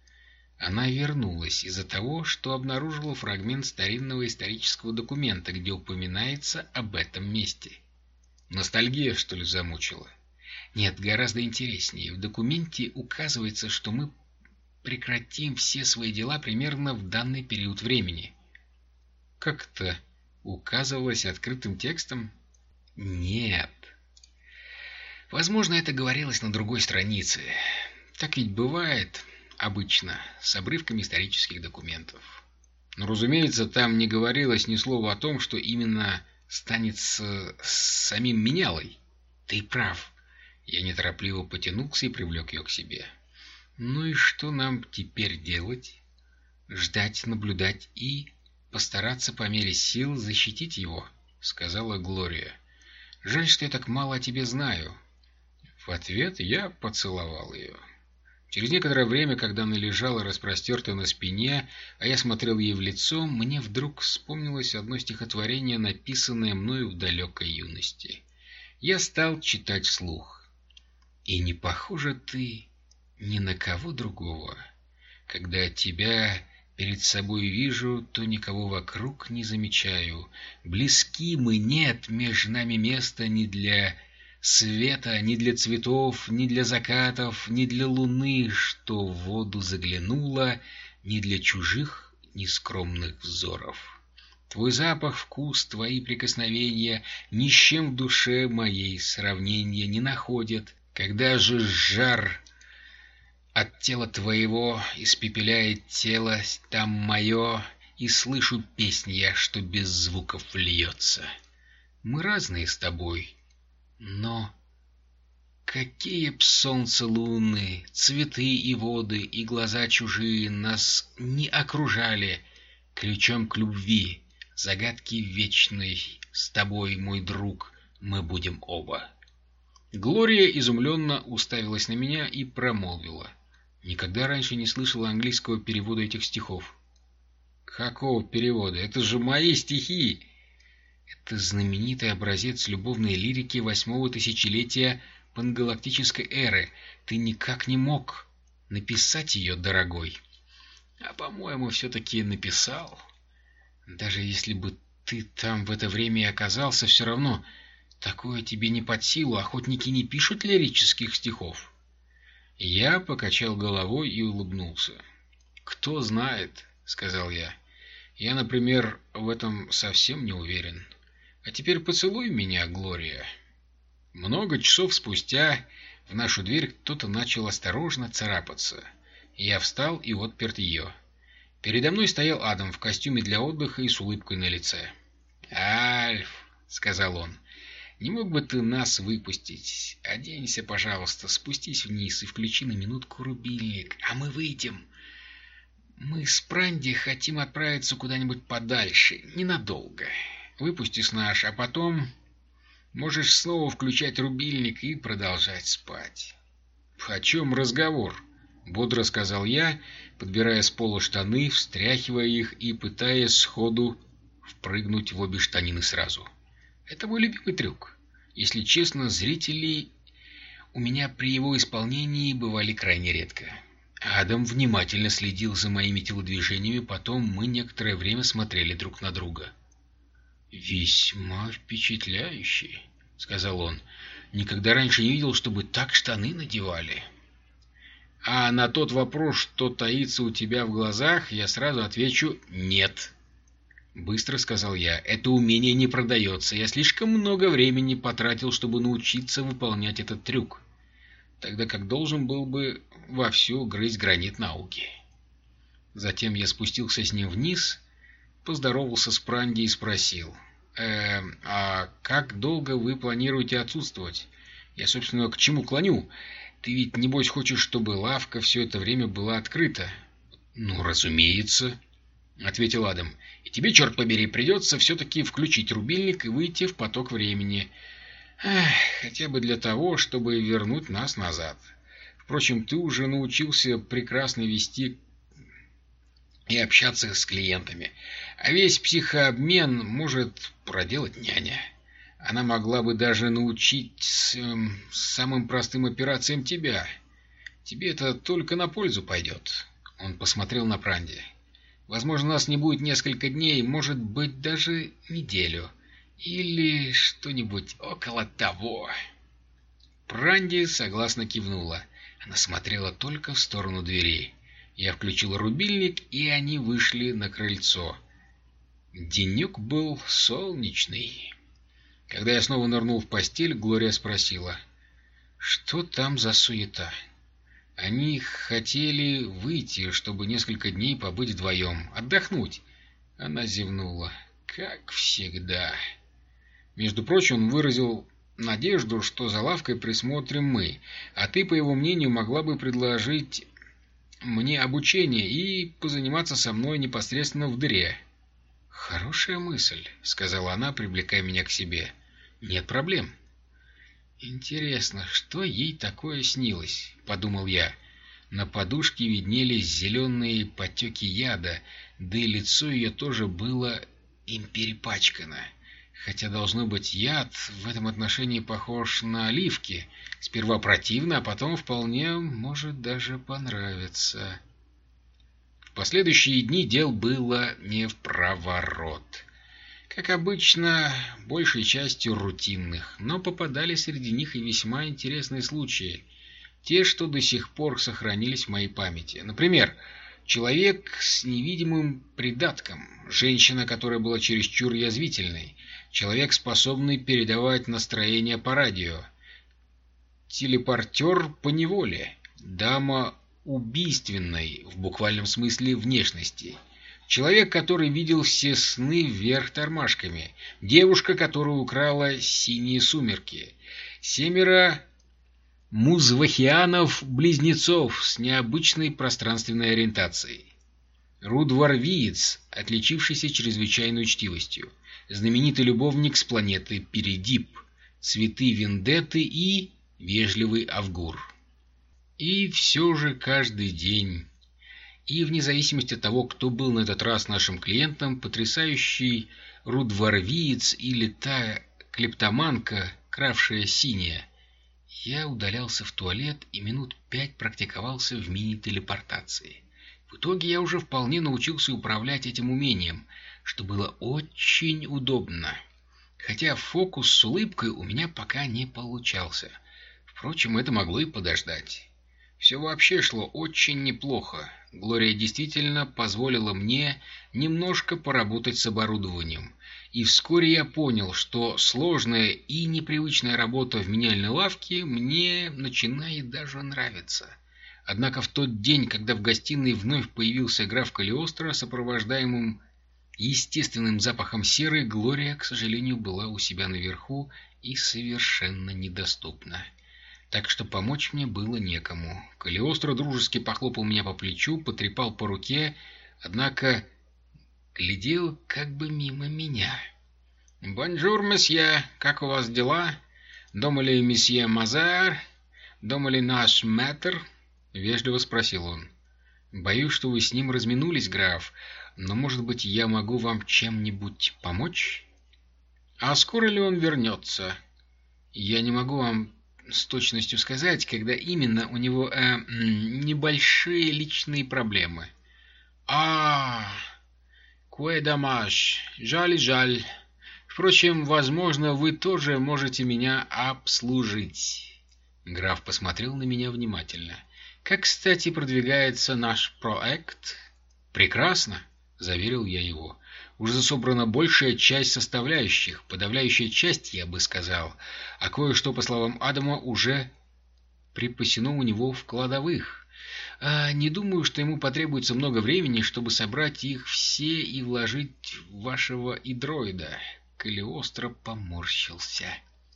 Она вернулась из-за того, что обнаружила фрагмент старинного исторического документа, где упоминается об этом месте. Ностальгия, что ли, замучила? Нет, гораздо интереснее. В документе указывается, что мы прекратим все свои дела примерно в данный период времени. Как-то указывалось открытым текстом? Нет. Возможно, это говорилось на другой странице. Так ведь бывает обычно с обрывками исторических документов. Но, разумеется, там не говорилось ни слова о том, что именно станет с, с самим менялой. Ты прав. Я неторопливо потянулся и привлек ее к себе. «Ну и что нам теперь делать?» «Ждать, наблюдать и постараться по мере сил защитить его», — сказала Глория. «Жаль, что я так мало о тебе знаю». В ответ я поцеловал ее. Через некоторое время, когда она лежала распростертая на спине, а я смотрел ей в лицо, мне вдруг вспомнилось одно стихотворение, написанное мною в далекой юности. Я стал читать вслух. «И не похожа ты ни на кого другого. Когда тебя перед собой вижу, то никого вокруг не замечаю. Близки мы, нет между нами места ни для света, ни для цветов, ни для закатов, ни для луны, что в воду заглянула, ни для чужих нескромных взоров. Твой запах, вкус, твои прикосновения ни с чем в душе моей сравнения не находят. Когда же жар от тела твоего испепеляет тело там мое, и слышу песнь я, что без звуков льется. Мы разные с тобой, но какие б солнце, луны, цветы и воды, и глаза чужие нас не окружали, ключом к любви, загадки вечной, с тобой, мой друг, мы будем оба». Глория изумленно уставилась на меня и промолвила: «Никогда раньше не слышала английского перевода этих стихов». «Какого перевода? Это же мои стихи!» «Это знаменитый образец любовной лирики восьмого тысячелетия пангалактической эры. Ты никак не мог написать ее, дорогой». «А, по-моему, все-таки написал. Даже если бы ты там в это время и оказался, все равно такое тебе не под силу. Охотники не пишут лирических стихов». Я покачал головой и улыбнулся. «Кто знает», — сказал я. «Я, например, в этом совсем не уверен. А теперь поцелуй меня, Глория». Много часов спустя в нашу дверь кто-то начал осторожно царапаться. Я встал и отпер ее. Передо мной стоял Адам в костюме для отдыха и с улыбкой на лице. «Альф», — сказал он, — «не мог бы ты нас выпустить? Оденься, пожалуйста, спустись вниз и включи на минутку рубильник, а мы выйдем. Мы с Пранди хотим отправиться куда-нибудь подальше, ненадолго. Выпусти с наш, а потом можешь снова включать рубильник и продолжать спать». «О чем разговор?» — бодро сказал я, подбирая с пола штаны, встряхивая их и пытаясь сходу впрыгнуть в обе штанины сразу. Это мой любимый трюк. Если честно, зрители у меня при его исполнении бывали крайне редко. Адам внимательно следил за моими телодвижениями, потом мы некоторое время смотрели друг на друга. «Весьма впечатляюще», — сказал он. «Никогда раньше не видел, чтобы так штаны надевали». «А на тот вопрос, что таится у тебя в глазах, я сразу отвечу «нет». Быстро сказал я. «Это умение не продается. Я слишком много времени потратил, чтобы научиться выполнять этот трюк, тогда как должен был бы вовсю грызть гранит науки». Затем я спустился с ним вниз, поздоровался с Пранди и спросил: «Э, а как долго вы планируете отсутствовать? Я, собственно, к чему клоню? Ты ведь, небось, хочешь, чтобы лавка все это время была открыта?» «Ну, разумеется», — ответил Адам. «И тебе, черт побери, придется все-таки включить рубильник и выйти в поток времени. Эх, хотя бы для того, чтобы вернуть нас назад. Впрочем, ты уже научился прекрасно вести и общаться с клиентами, а весь психообмен может проделать няня. Она могла бы даже научить эм, самым простым операциям тебя. Тебе это только на пользу пойдет». Он посмотрел на Пранди. «Возможно, нас не будет несколько дней, может быть, даже неделю. Или что-нибудь около того». Пранди согласно кивнула. Она смотрела только в сторону двери. Я включил рубильник, и они вышли на крыльцо. Денек был солнечный. Когда я снова нырнул в постель, Глория спросила: «Что там за суета?» «Они хотели выйти, чтобы несколько дней побыть вдвоем, отдохнуть». Она зевнула. «Как всегда». Между прочим, он выразил надежду, что за лавкой присмотрим мы, а ты, по его мнению, могла бы предложить мне обучение и позаниматься со мной непосредственно в дыре. «Хорошая мысль», — сказала она, привлекая меня к себе. «Нет проблем». «Интересно, что ей такое снилось?» — подумал я. На подушке виднелись зеленые потеки яда, да и лицо ее тоже было им перепачкано. Хотя, должно быть, яд в этом отношении похож на оливки. Сперва противно, а потом вполне может даже понравиться. В последующие дни дел было не в проворот. Как обычно, большей частью рутинных, но попадали среди них и весьма интересные случаи. Те, что до сих пор сохранились в моей памяти. Например, человек с невидимым придатком, женщина, которая была чересчур язвительной, человек, способный передавать настроение по радио, телепортер по неволе, дама убийственной в буквальном смысле внешности, человек, который видел все сны вверх тормашками, девушка, которая украла синие сумерки, семеро музвахианов-близнецов с необычной пространственной ориентацией, рудварвиец, отличившийся чрезвычайной учтивостью, знаменитый любовник с планеты Передип, цветы Вендетты и вежливый Авгур. И все же каждый день, и вне зависимости от того, кто был на этот раз нашим клиентом, потрясающий рудварвиец или та клептоманка, кравшая синее, я удалялся в туалет и минут пять практиковался в мини-телепортации. В итоге я уже вполне научился управлять этим умением, что было очень удобно. Хотя фокус с улыбкой у меня пока не получался. Впрочем, это могло и подождать. Все вообще шло очень неплохо. Глория действительно позволила мне немножко поработать с оборудованием. И вскоре я понял, что сложная и непривычная работа в меняльной лавке мне начинает даже нравиться. Однако в тот день, когда в гостиной вновь появился граф Калиостро, сопровождаемым естественным запахом серы, Глория, к сожалению, была у себя наверху и совершенно недоступна. Так что помочь мне было некому. Калиостро дружески похлопал меня по плечу, потрепал по руке, однако глядел как бы мимо меня. «Бонжур, месье, как у вас дела? Дома ли месье Мазар? Дома ли наш мэтр?» — вежливо спросил он. «Боюсь, что вы с ним разминулись, граф, но, может быть, я могу вам чем-нибудь помочь?» «А скоро ли он вернется?» «Я не могу вам с точностью сказать, когда именно. У него э, небольшие личные проблемы». «А, куэ домаш, жаль, жаль. Впрочем, возможно, вы тоже можете меня обслужить». Граф посмотрел на меня внимательно. «Как, кстати, продвигается наш проект?» «Прекрасно», — заверил я его. «Уже собрана большая часть составляющих, подавляющая часть, я бы сказал, а кое-что, по словам Адама, уже припасено у него в кладовых. А не думаю, что ему потребуется много времени, чтобы собрать их все и вложить в вашего идроида». Калиостро поморщился.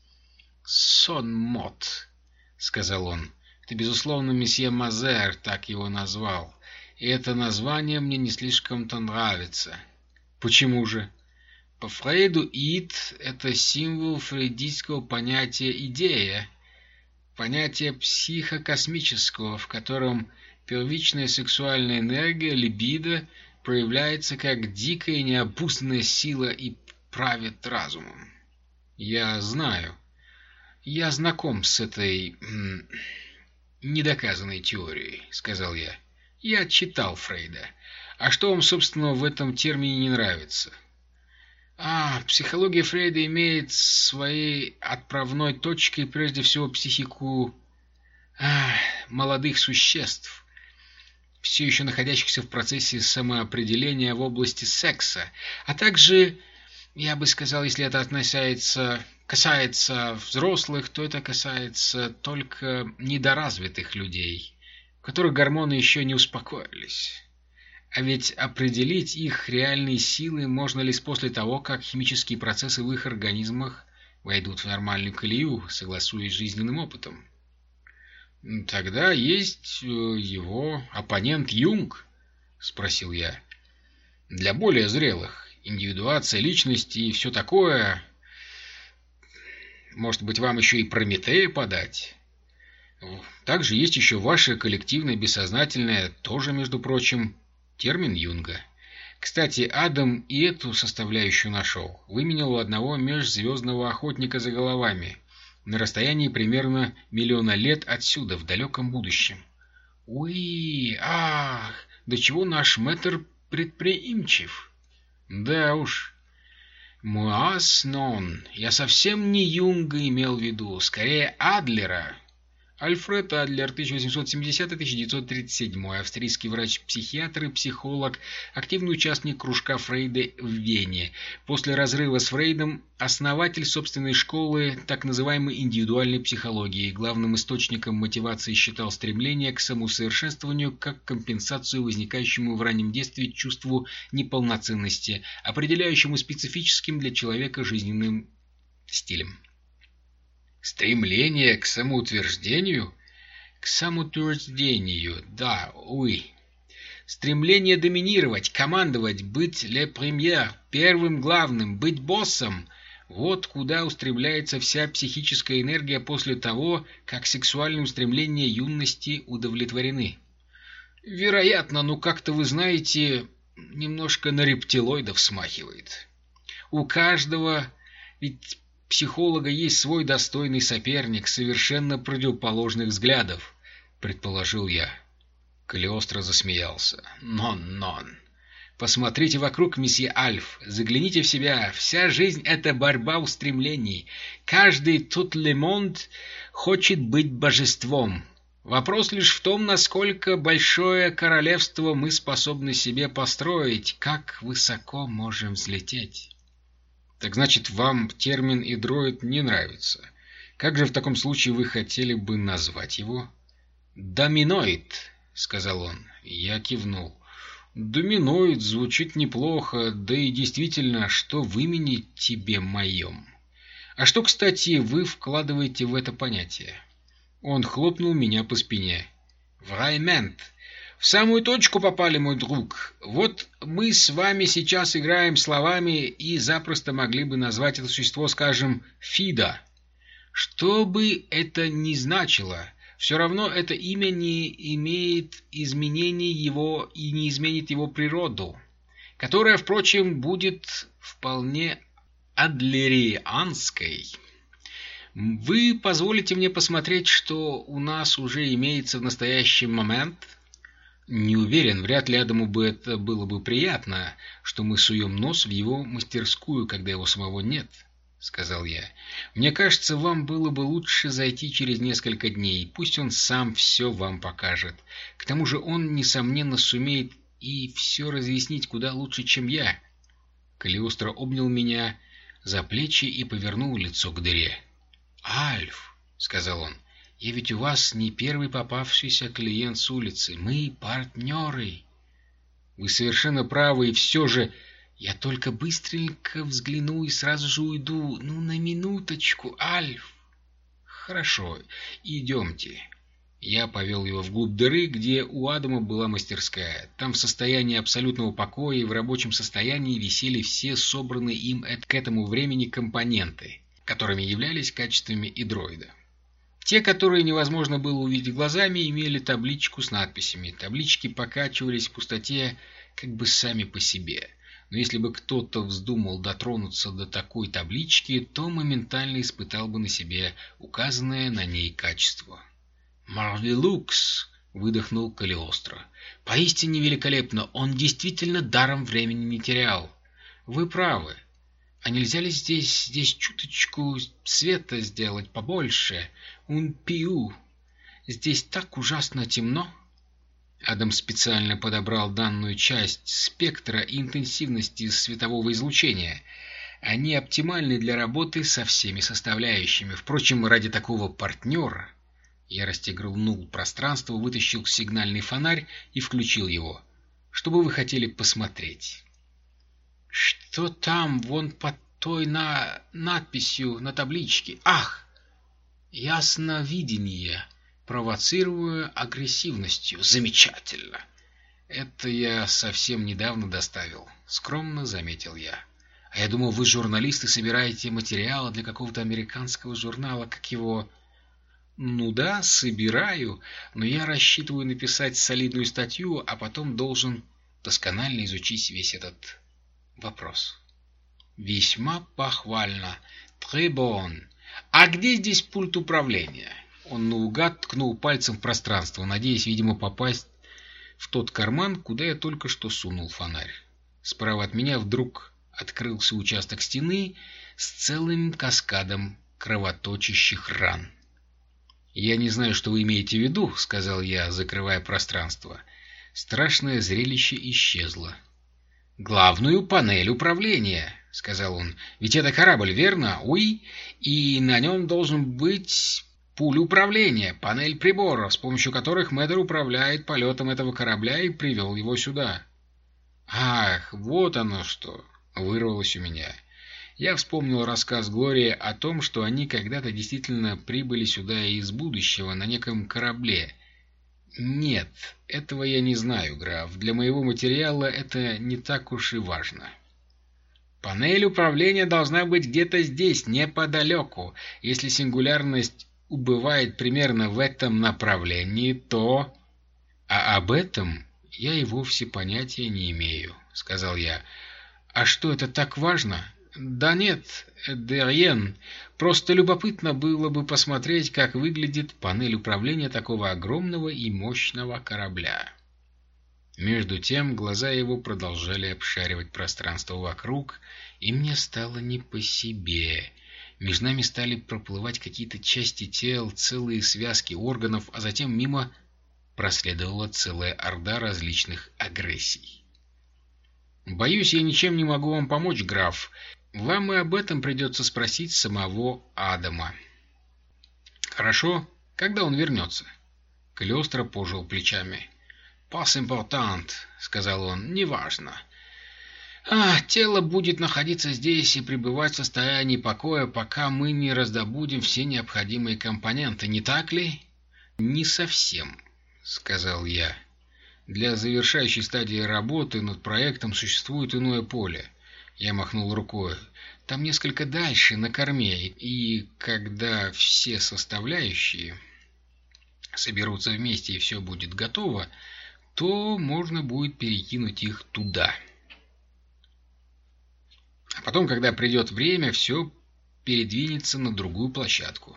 «Сон Мот», — сказал он. «Это, безусловно, месье Мазер так его назвал. И это название мне не слишком-то нравится». «Почему же?» «По Фрейду ид — это символ фрейдистского понятия «идея», понятия психокосмического, в котором первичная сексуальная энергия, либидо, проявляется как дикая необузданная сила и правит разумом». «Я знаю. Я знаком с этой м, недоказанной теорией», — сказал я. «Я читал Фрейда. А что вам, собственно, в этом термине не нравится?» «А, психология Фрейда имеет своей отправной точкой прежде всего психику а, молодых существ, все еще находящихся в процессе самоопределения в области секса, а также, я бы сказал, если это относится, касается взрослых, то это касается только недоразвитых людей, у которых гормоны еще не успокоились. А ведь определить их реальные силы можно лишь после того, как химические процессы в их организмах войдут в нормальную колею, согласуясь с жизненным опытом. «Тогда есть его оппонент Юнг?» — спросил я. «Для более зрелых. Индивидуация личности и все такое. Может быть, вам еще и Прометея подать?» Также есть еще ваше коллективное бессознательное, тоже, между прочим, термин Юнга. Кстати, Адам и эту составляющую нашел. Выменял у одного межзвездного охотника за головами на расстоянии примерно миллиона лет отсюда, в далеком будущем. Уи, ах, до чего наш мэтр предприимчив. Да уж. Муас нон, я совсем не Юнга имел в виду, скорее Адлера. Альфред Адлер, тысяча восемьсот семидесятый — тысяча девятьсот тридцать седьмой, австрийский врач-психиатр и психолог, активный участник кружка Фрейда в Вене. После разрыва с Фрейдом основатель собственной школы так называемой индивидуальной психологии. Главным источником мотивации считал стремление к самоусовершенствованию как компенсацию возникающему в раннем детстве чувству неполноценности, определяющему специфическим для человека жизненным стилем. Стремление к самоутверждению? К самоутверждению, да, уй. Стремление доминировать, командовать, быть le premier, первым главным, быть боссом. Вот куда устремляется вся психическая энергия после того, как сексуальные устремления юности удовлетворены. Вероятно, ну как-то вы знаете, немножко на рептилоидов смахивает. У каждого ведь психолога есть свой достойный соперник совершенно противоположных взглядов, предположил я. Калиостро засмеялся. Нон-нон. Посмотрите вокруг, месье Альф, загляните в себя. Вся жизнь — это борьба устремлений. Каждый тут le monde хочет быть божеством. Вопрос лишь в том, насколько большое королевство мы способны себе построить, как высоко можем взлететь. Так значит, вам термин «идроид» не нравится. Как же в таком случае вы хотели бы назвать его? «Доминоид», — сказал он. Я кивнул. «Доминоид» звучит неплохо, да и действительно, что в имени тебе моем. А что, кстати, вы вкладываете в это понятие? Он хлопнул меня по спине. «Враймент! В самую точку попали, мой друг. Вот мы с вами сейчас играем словами и запросто могли бы назвать это существо, скажем, Фида. Что бы это ни значило, все равно это имя не имеет изменений его и не изменит его природу, которая, впрочем, будет вполне адлерианской. Вы позволите мне посмотреть, что у нас уже имеется в настоящий момент?» Не уверен, вряд ли Адаму бы это было бы приятно, что мы суем нос в его мастерскую, когда его самого нет, — сказал я. Мне кажется, вам было бы лучше зайти через несколько дней, пусть он сам все вам покажет. К тому же он, несомненно, сумеет и все разъяснить куда лучше, чем я. Калиостро обнял меня за плечи и повернул лицо к дыре. «Альф», — сказал он, — «я ведь у вас не первый попавшийся клиент с улицы. Мы партнеры». «Вы совершенно правы, и все же я только быстренько взгляну и сразу же уйду. Ну, на минуточку, Альф». «Хорошо, идемте». Я повел его вглубь дыры, где у Адама была мастерская. Там в состоянии абсолютного покоя и в рабочем состоянии висели все собранные им к этому времени компоненты, которыми являлись качествами идроида. Те, которые невозможно было увидеть глазами, имели табличку с надписями. Таблички покачивались в пустоте как бы сами по себе. Но если бы кто-то вздумал дотронуться до такой таблички, то моментально испытал бы на себе указанное на ней качество. «Марвелукс!» — выдохнул Калиостро. «Поистине великолепно! Он действительно даром времени не терял. Вы правы. А нельзя ли здесь, здесь чуточку света сделать побольше? Un piu. Здесь так ужасно темно». Адам специально подобрал данную часть спектра и интенсивности светового излучения. Они оптимальны для работы со всеми составляющими. Впрочем, ради такого партнера... Я расстегнул пространство, вытащил сигнальный фонарь и включил его. Что бы вы хотели посмотреть? «Что там, вон под той на... надписью на табличке? Ах! Ясновидение. Провоцирую агрессивностью. Замечательно!» «Это я совсем недавно доставил», — скромно заметил я. «А я думал, вы, журналисты, собираете материалы для какого-то американского журнала, как его...» Ну да, собираю, но я рассчитываю написать солидную статью, а потом должен досконально изучить весь этот вопрос. Весьма похвально. Très bon. А где здесь пульт управления? Он наугад ткнул пальцем в пространство, надеясь, видимо, попасть в тот карман, куда я только что сунул фонарь. Справа от меня вдруг открылся участок стены с целым каскадом кровоточащих ран. «Я не знаю, что вы имеете в виду», — сказал я, закрывая пространство. Страшное зрелище исчезло. «Главную панель управления», — сказал он. «Ведь это корабль, верно? Уи? И на нем должен быть пульт управления, панель приборов, с помощью которых мэтр управляет полетом этого корабля и привел его сюда». «Ах, вот оно что!» — вырвалось у меня. Я вспомнил рассказ Глории о том, что они когда-то действительно прибыли сюда из будущего на неком корабле. «Нет, этого я не знаю, граф. Для моего материала это не так уж и важно». «Панель управления должна быть где-то здесь, неподалеку. Если сингулярность убывает примерно в этом направлении, то...» «А об этом я и вовсе понятия не имею», — сказал я. «А что, это так важно?» «Да нет, Дериен. Просто любопытно было бы посмотреть, как выглядит панель управления такого огромного и мощного корабля». Между тем глаза его продолжали обшаривать пространство вокруг, и мне стало не по себе. Между нами стали проплывать какие-то части тел, целые связки органов, а затем мимо проследовала целая орда различных агрессий. «Боюсь, я ничем не могу вам помочь, граф. Вам и об этом придется спросить самого Адама». «Хорошо. Когда он вернется?» Калиостро пожал плечами. «Pas important», — сказал он, — «неважно. А, тело будет находиться здесь и пребывать в состоянии покоя, пока мы не раздобудем все необходимые компоненты, не так ли?» «Не совсем», — сказал я. «Для завершающей стадии работы над проектом существует иное поле». Я махнул рукой. «Там несколько дальше, на корме, и когда все составляющие соберутся вместе и все будет готово, то можно будет перекинуть их туда. А потом, когда придет время, все передвинется на другую площадку.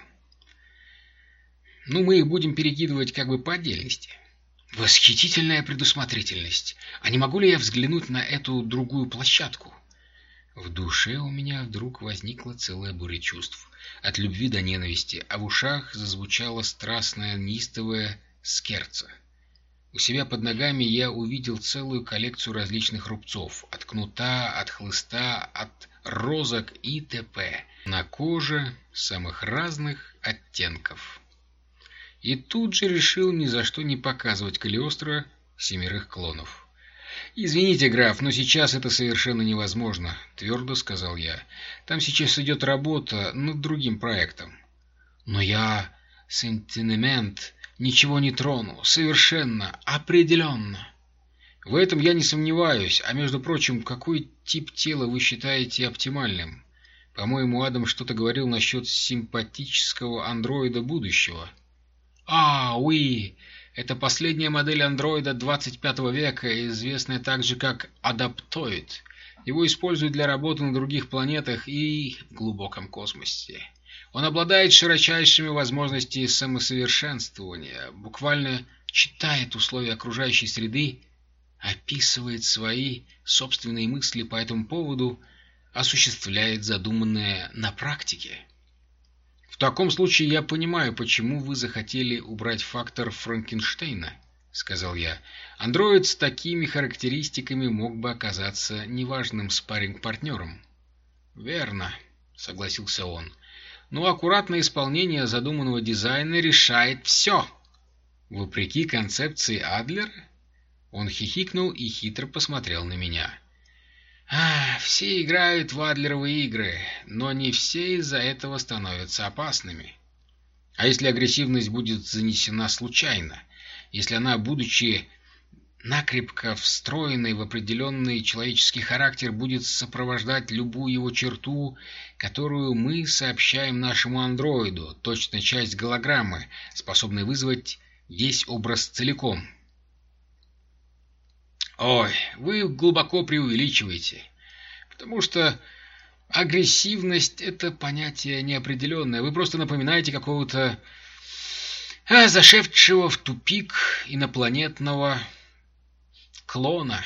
Ну, мы их будем перекидывать как бы по отдельности». «Восхитительная предусмотрительность! А не могу ли я взглянуть на эту другую площадку?» В душе у меня вдруг возникла целая буря чувств. От любви до ненависти, а в ушах зазвучало страстное неистовое скерцо. У себя под ногами я увидел целую коллекцию различных рубцов. От кнута, от хлыста, от розок и т.п. на коже самых разных оттенков. И тут же решил ни за что не показывать Калиостро семерых клонов. «Извините, граф, но сейчас это совершенно невозможно», — твердо сказал я. «Там сейчас идет работа над другим проектом». «Но я, сентимент, ничего не трону, совершенно, определенно». «В этом я не сомневаюсь. А между прочим, какой тип тела вы считаете оптимальным? По-моему, Адам что-то говорил насчет симпатического андроида будущего». «А, уи! Это последняя модель андроида двадцать пятого века, известная также как адаптоид. Его используют для работы на других планетах и в глубоком космосе. Он обладает широчайшими возможностями самосовершенствования, буквально читает условия окружающей среды, описывает свои собственные мысли по этому поводу, осуществляет задуманное на практике». «В таком случае я понимаю, почему вы захотели убрать фактор Франкенштейна», — сказал я. «Андроид с такими характеристиками мог бы оказаться неважным спарринг-партнером». «Верно», — согласился он. «Но аккуратное исполнение задуманного дизайна решает все». «Вопреки концепции Адлера?» Он хихикнул и хитро посмотрел на меня. А, все играют в Адлеровые игры, но не все из-за этого становятся опасными. А если агрессивность будет занесена случайно? Если она, будучи накрепко встроенный в определенный человеческий характер, будет сопровождать любую его черту, которую мы сообщаем нашему андроиду, точно часть голограммы, способной вызвать весь образ целиком. Ой, вы глубоко преувеличиваете, потому что агрессивность — это понятие неопределенное. Вы просто напоминаете какого-то а, зашедшего в тупик инопланетного клона,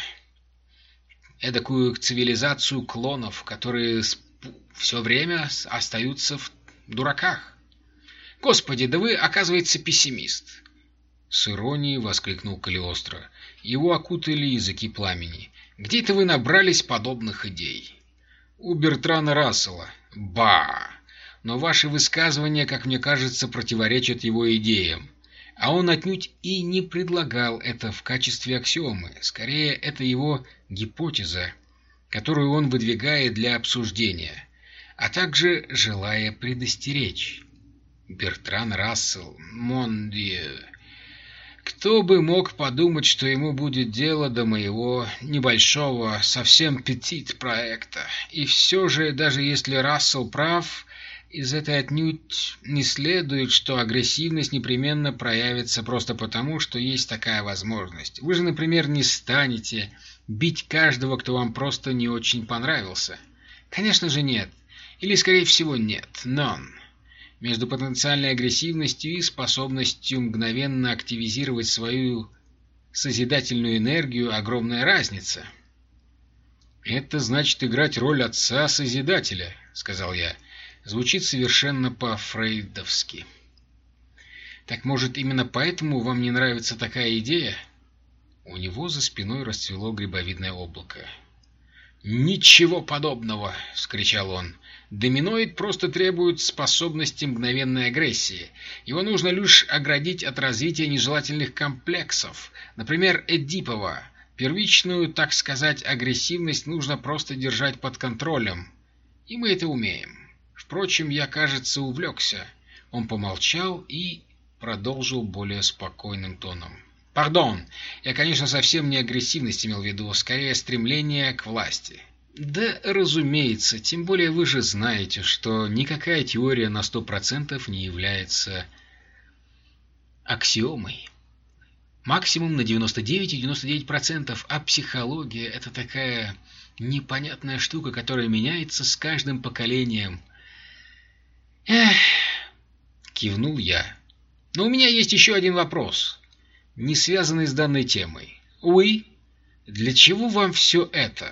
эдакую цивилизацию клонов, которые все время остаются в дураках. Господи, да вы, оказывается, пессимист! С иронией воскликнул Калиостро. Его окутали языки пламени. Где это вы набрались подобных идей? У Бертрана Рассела. Ба! Но ваши высказывания, как мне кажется, противоречат его идеям. А он отнюдь и не предлагал это в качестве аксиомы. Скорее, это его гипотеза, которую он выдвигает для обсуждения, а также желая предостеречь. Бертран Рассел, мон дье. Кто бы мог подумать, что ему будет дело до моего небольшого, совсем петит проекта. И все же, даже если Рассел прав, из этой отнюдь не следует, что агрессивность непременно проявится просто потому, что есть такая возможность. Вы же, например, не станете бить каждого, кто вам просто не очень понравился. Конечно же нет. Или, скорее всего, нет. None. Между потенциальной агрессивностью и способностью мгновенно активизировать свою созидательную энергию огромная разница. «Это значит играть роль отца-созидателя», — сказал я. Звучит совершенно по-фрейдовски. Так, может, именно поэтому вам не нравится такая идея? У него за спиной расцвело грибовидное облако. «Ничего подобного!» — вскричал он. «Доминоид просто требует способности мгновенной агрессии. Его нужно лишь оградить от развития нежелательных комплексов, например, Эдипова. Первичную, так сказать, агрессивность нужно просто держать под контролем. И мы это умеем. Впрочем, я, кажется, увлекся». Он помолчал и продолжил более спокойным тоном. «Пардон, я, конечно, совсем не агрессивность имел в виду, скорее стремление к власти». «Да, разумеется, тем более вы же знаете, что никакая теория на сто процентов не является аксиомой. Максимум на девяносто девять и девяносто девять процентов, а психология — это такая непонятная штука, которая меняется с каждым поколением». «Эх», — кивнул я. «Но у меня есть еще один вопрос, не связанный с данной темой. Уи, для чего вам все это?»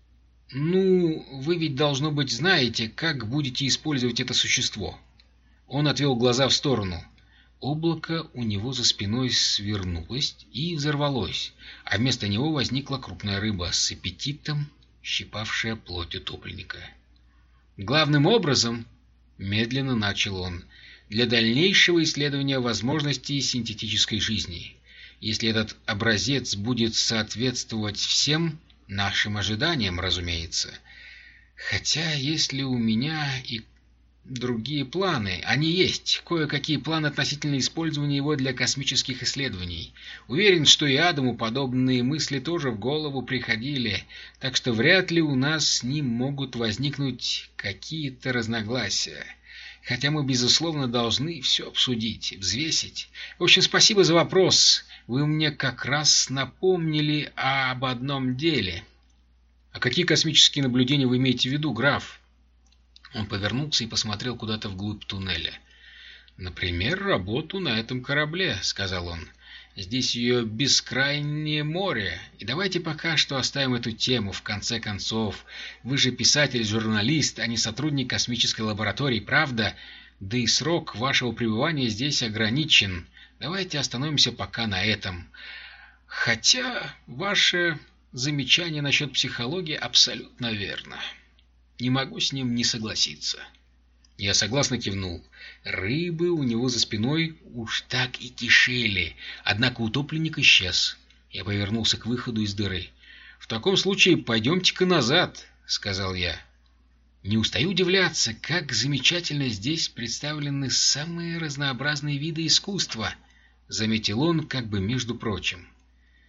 «Ну, вы ведь, должно быть, знаете, как будете использовать это существо». Он отвел глаза в сторону. Облако у него за спиной свернулось и взорвалось, а вместо него возникла крупная рыба с аппетитом, щипавшая плоть утопленника. «Главным образом, — медленно начал он, — для дальнейшего исследования возможностей синтетической жизни. Если этот образец будет соответствовать всем нашим ожиданиям, разумеется. Хотя, если у меня и другие планы, они есть, кое-какие планы относительно использования его для космических исследований. Уверен, что и Адаму подобные мысли тоже в голову приходили, так что вряд ли у нас с ним могут возникнуть какие-то разногласия. Хотя мы, безусловно, должны все обсудить, взвесить. В общем, спасибо за вопрос. Вы мне как раз напомнили об одном деле». «А какие космические наблюдения вы имеете в виду, граф?» Он повернулся и посмотрел куда-то вглубь туннеля. «Например, работу на этом корабле», — сказал он. «Здесь ее бескрайнее море. И давайте пока что оставим эту тему, в конце концов. Вы же писатель-журналист, а не сотрудник космической лаборатории, правда? Да и срок вашего пребывания здесь ограничен. Давайте остановимся пока на этом. Хотя ваше замечание насчет психологии абсолютно верно. Не могу с ним не согласиться». Я согласно кивнул. Рыбы у него за спиной уж так и кишели, однако утопленник исчез. Я повернулся к выходу из дыры. «В таком случае пойдемте-ка назад», — сказал я. «Не устаю удивляться, как замечательно здесь представлены самые разнообразные виды искусства», — заметил он как бы между прочим.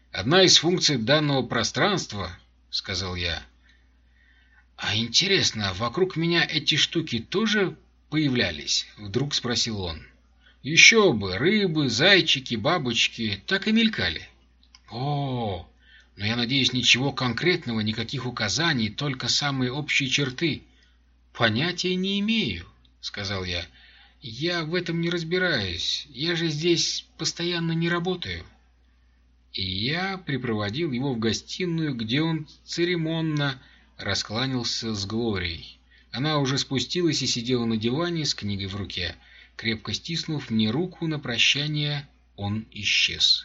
Одна из функций данного пространства, — сказал я. — А интересно, вокруг меня эти штуки тоже появлялись? — вдруг спросил он. — Еще бы, рыбы, зайчики, бабочки так и мелькали. — О, но я надеюсь, ничего конкретного, никаких указаний, только самые общие черты. — Понятия не имею, — сказал я. — Я в этом не разбираюсь, я же здесь постоянно не работаю. И я припроводил его в гостиную, где он церемонно раскланялся с Глорией. Она уже спустилась и сидела на диване с книгой в руке. Крепко стиснув мне руку на прощание, он исчез.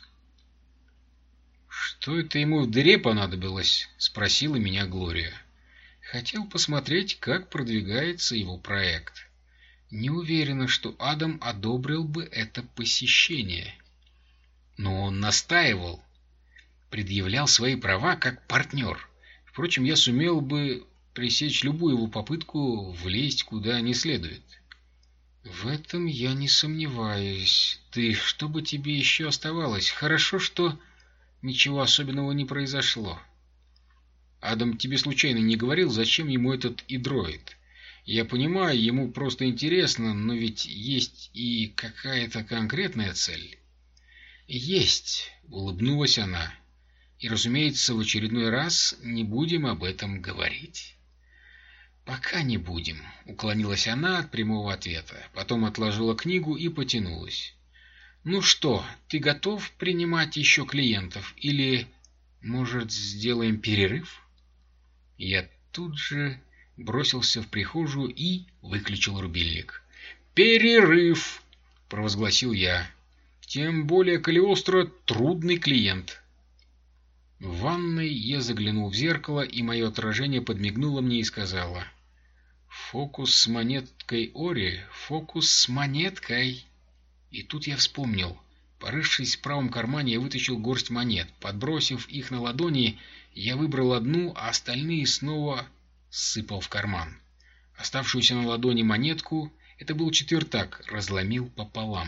«Что это ему в дыре понадобилось?» — спросила меня Глория. «Хотел посмотреть, как продвигается его проект. Не уверена, что Адам одобрил бы это посещение». Но он настаивал, предъявлял свои права как партнер. Впрочем, я сумел бы пресечь любую его попытку влезть куда не следует. В этом я не сомневаюсь. Ты, что бы тебе еще оставалось? Хорошо, что ничего особенного не произошло. Адам тебе случайно не говорил, зачем ему этот идроид? Я понимаю, ему просто интересно, но ведь есть и какая-то конкретная цель. «Есть», — улыбнулась она. «И, разумеется, в очередной раз не будем об этом говорить». «Пока не будем», — уклонилась она от прямого ответа. Потом отложила книгу и потянулась. «Ну что, ты готов принимать еще клиентов? Или, может, сделаем перерыв?» Я тут же бросился в прихожую и выключил рубильник. «Перерыв!» — провозгласил я. Тем более Калиостро — трудный клиент. В ванной я заглянул в зеркало, и мое отражение подмигнуло мне и сказала: «Фокус с монеткой Ори, фокус с монеткой». И тут я вспомнил. Порывшись в правом кармане, я вытащил горсть монет. Подбросив их на ладони, я выбрал одну, а остальные снова сыпал в карман. Оставшуюся на ладони монетку — это был четвертак — разломил пополам.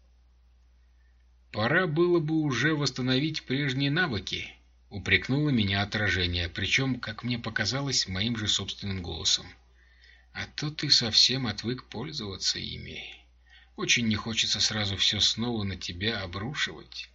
«Пора было бы уже восстановить прежние навыки», — упрекнуло меня отражение, причем, как мне показалось, моим же собственным голосом. «А то ты совсем отвык пользоваться ими. Очень не хочется сразу все снова на тебя обрушивать».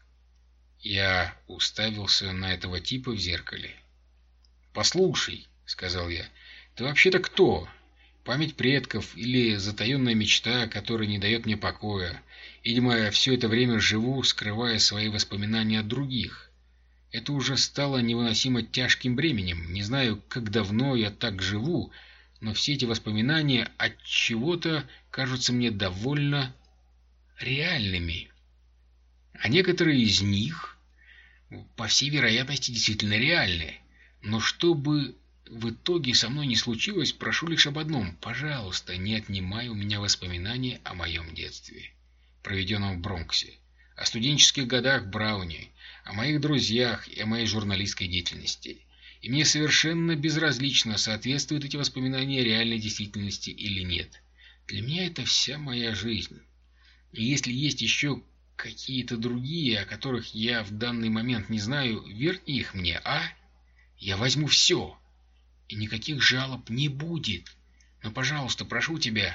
Я уставился на этого типа в зеркале. «Послушай», — сказал я, — «ты вообще-то кто? Память предков или затаенная мечта, которая не дает мне покоя? Видимо, я все это время живу, скрывая свои воспоминания от других. Это уже стало невыносимо тяжким бременем. Не знаю, как давно я так живу, но все эти воспоминания от чего-то кажутся мне довольно реальными. А некоторые из них, по всей вероятности, действительно реальны. Но что бы в итоге со мной не случилось, прошу лишь об одном: пожалуйста, не отнимай у меня воспоминания о моем детстве, проведенном в Бронксе, о студенческих годах в Брауне, о моих друзьях и о моей журналистской деятельности. И мне совершенно безразлично, соответствуют эти воспоминания реальной действительности или нет. Для меня это вся моя жизнь. И если есть еще какие-то другие, о которых я в данный момент не знаю, верни их мне, а? Я возьму все, и никаких жалоб не будет. Но, пожалуйста, прошу тебя,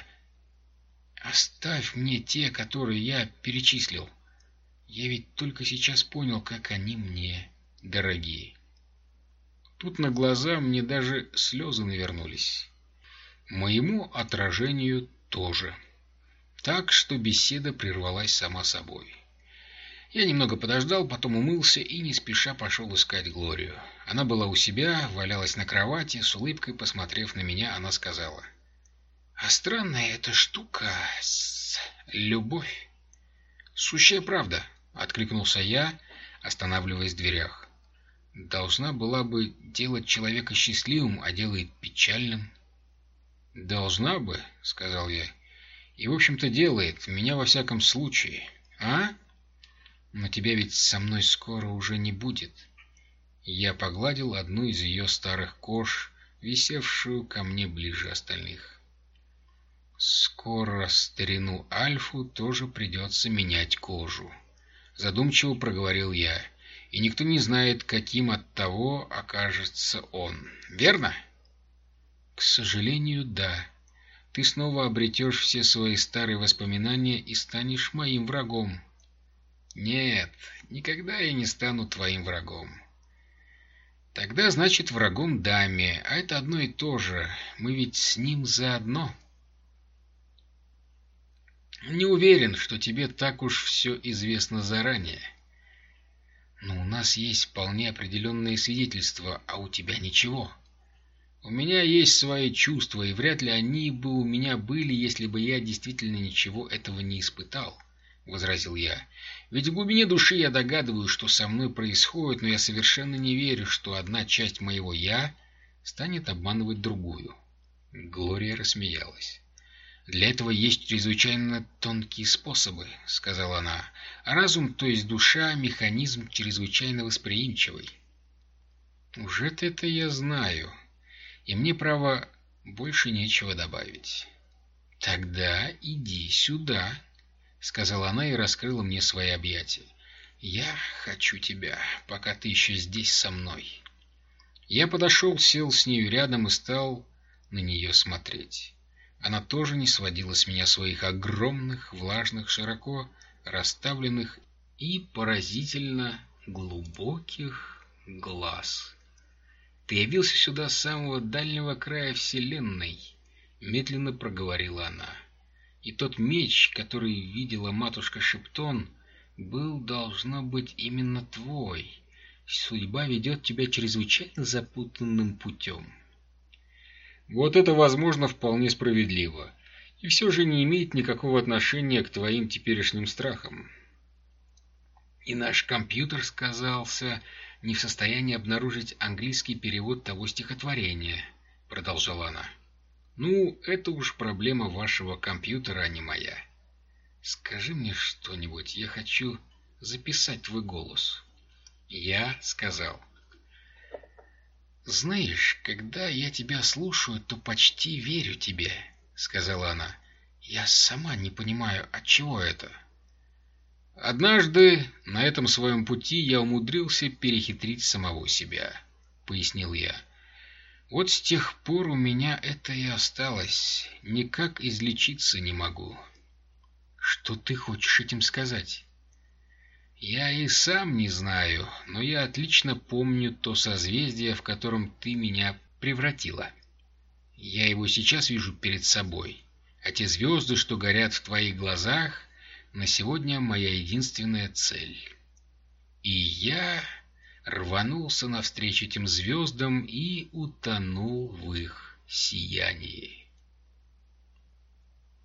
оставь мне те, которые я перечислил. Я ведь только сейчас понял, как они мне дороги». Тут на глаза мне даже слезы навернулись. Моему отражению тоже. Так что беседа прервалась сама собой. Я немного подождал, потом умылся и не спеша пошел искать Глорию. Она была у себя, валялась на кровати, с улыбкой посмотрев на меня, она сказала: «А странная эта штука с... любовь». «Сущая правда», — откликнулся я, останавливаясь в дверях. «Должна была бы делать человека счастливым, а делает печальным». «Должна бы», — сказал я. «И, в общем-то, делает, меня во всяком случае. А? Но тебя ведь со мной скоро уже не будет». Я погладил одну из ее старых кож, висевшую ко мне ближе остальных. «Скоро старину Альфу тоже придется менять кожу», — задумчиво проговорил я. и никто не знает, каким от того окажется он. Верно? К сожалению, да. Ты снова обретешь все свои старые воспоминания и станешь моим врагом. Нет, никогда я не стану твоим врагом. Тогда, значит, врагом Дами, а это одно и то же. Мы ведь с ним заодно. Не уверен, что тебе так уж все известно заранее. Но у нас есть вполне определенные свидетельства, а у тебя ничего. У меня есть свои чувства, и вряд ли они бы у меня были, если бы я действительно ничего этого не испытал, — возразил я. Ведь в глубине души я догадываюсь, что со мной происходит, но я совершенно не верю, что одна часть моего «я» станет обманывать другую. Глория рассмеялась. «Для этого есть чрезвычайно тонкие способы», — сказала она. «А разум, то есть душа, механизм чрезвычайно восприимчивый». «Уже-то это я знаю, и мне, право, больше нечего добавить». «Тогда иди сюда», — сказала она и раскрыла мне свои объятия. «Я хочу тебя, пока ты еще здесь со мной». Я подошел, сел с нею рядом и стал на нее смотреть. Она тоже не сводила с меня своих огромных, влажных, широко расставленных и поразительно глубоких глаз. «Ты явился сюда с самого дальнего края Вселенной», — медленно проговорила она. «И тот меч, который видела матушка Шептон, был, должно быть, именно твой. Судьба ведет тебя чрезвычайно запутанным путем». «Вот это, возможно, вполне справедливо, и все же не имеет никакого отношения к твоим теперешним страхам». «И наш компьютер сказался не в состоянии обнаружить английский перевод того стихотворения», — продолжала она. «Ну, это уж проблема вашего компьютера, а не моя. Скажи мне что-нибудь, я хочу записать твой голос». Я сказал: «Знаешь, когда я тебя слушаю, то почти верю тебе», — сказала она. «Я сама не понимаю, отчего это». «Однажды на этом своем пути я умудрился перехитрить самого себя», — пояснил я. «Вот с тех пор у меня это и осталось. Никак излечиться не могу». «Что ты хочешь этим сказать?» «Я и сам не знаю, но я отлично помню то созвездие, в котором ты меня превратила. Я его сейчас вижу перед собой, а те звезды, что горят в твоих глазах, на сегодня моя единственная цель». И я рванулся навстречу этим звездам и утонул в их сиянии.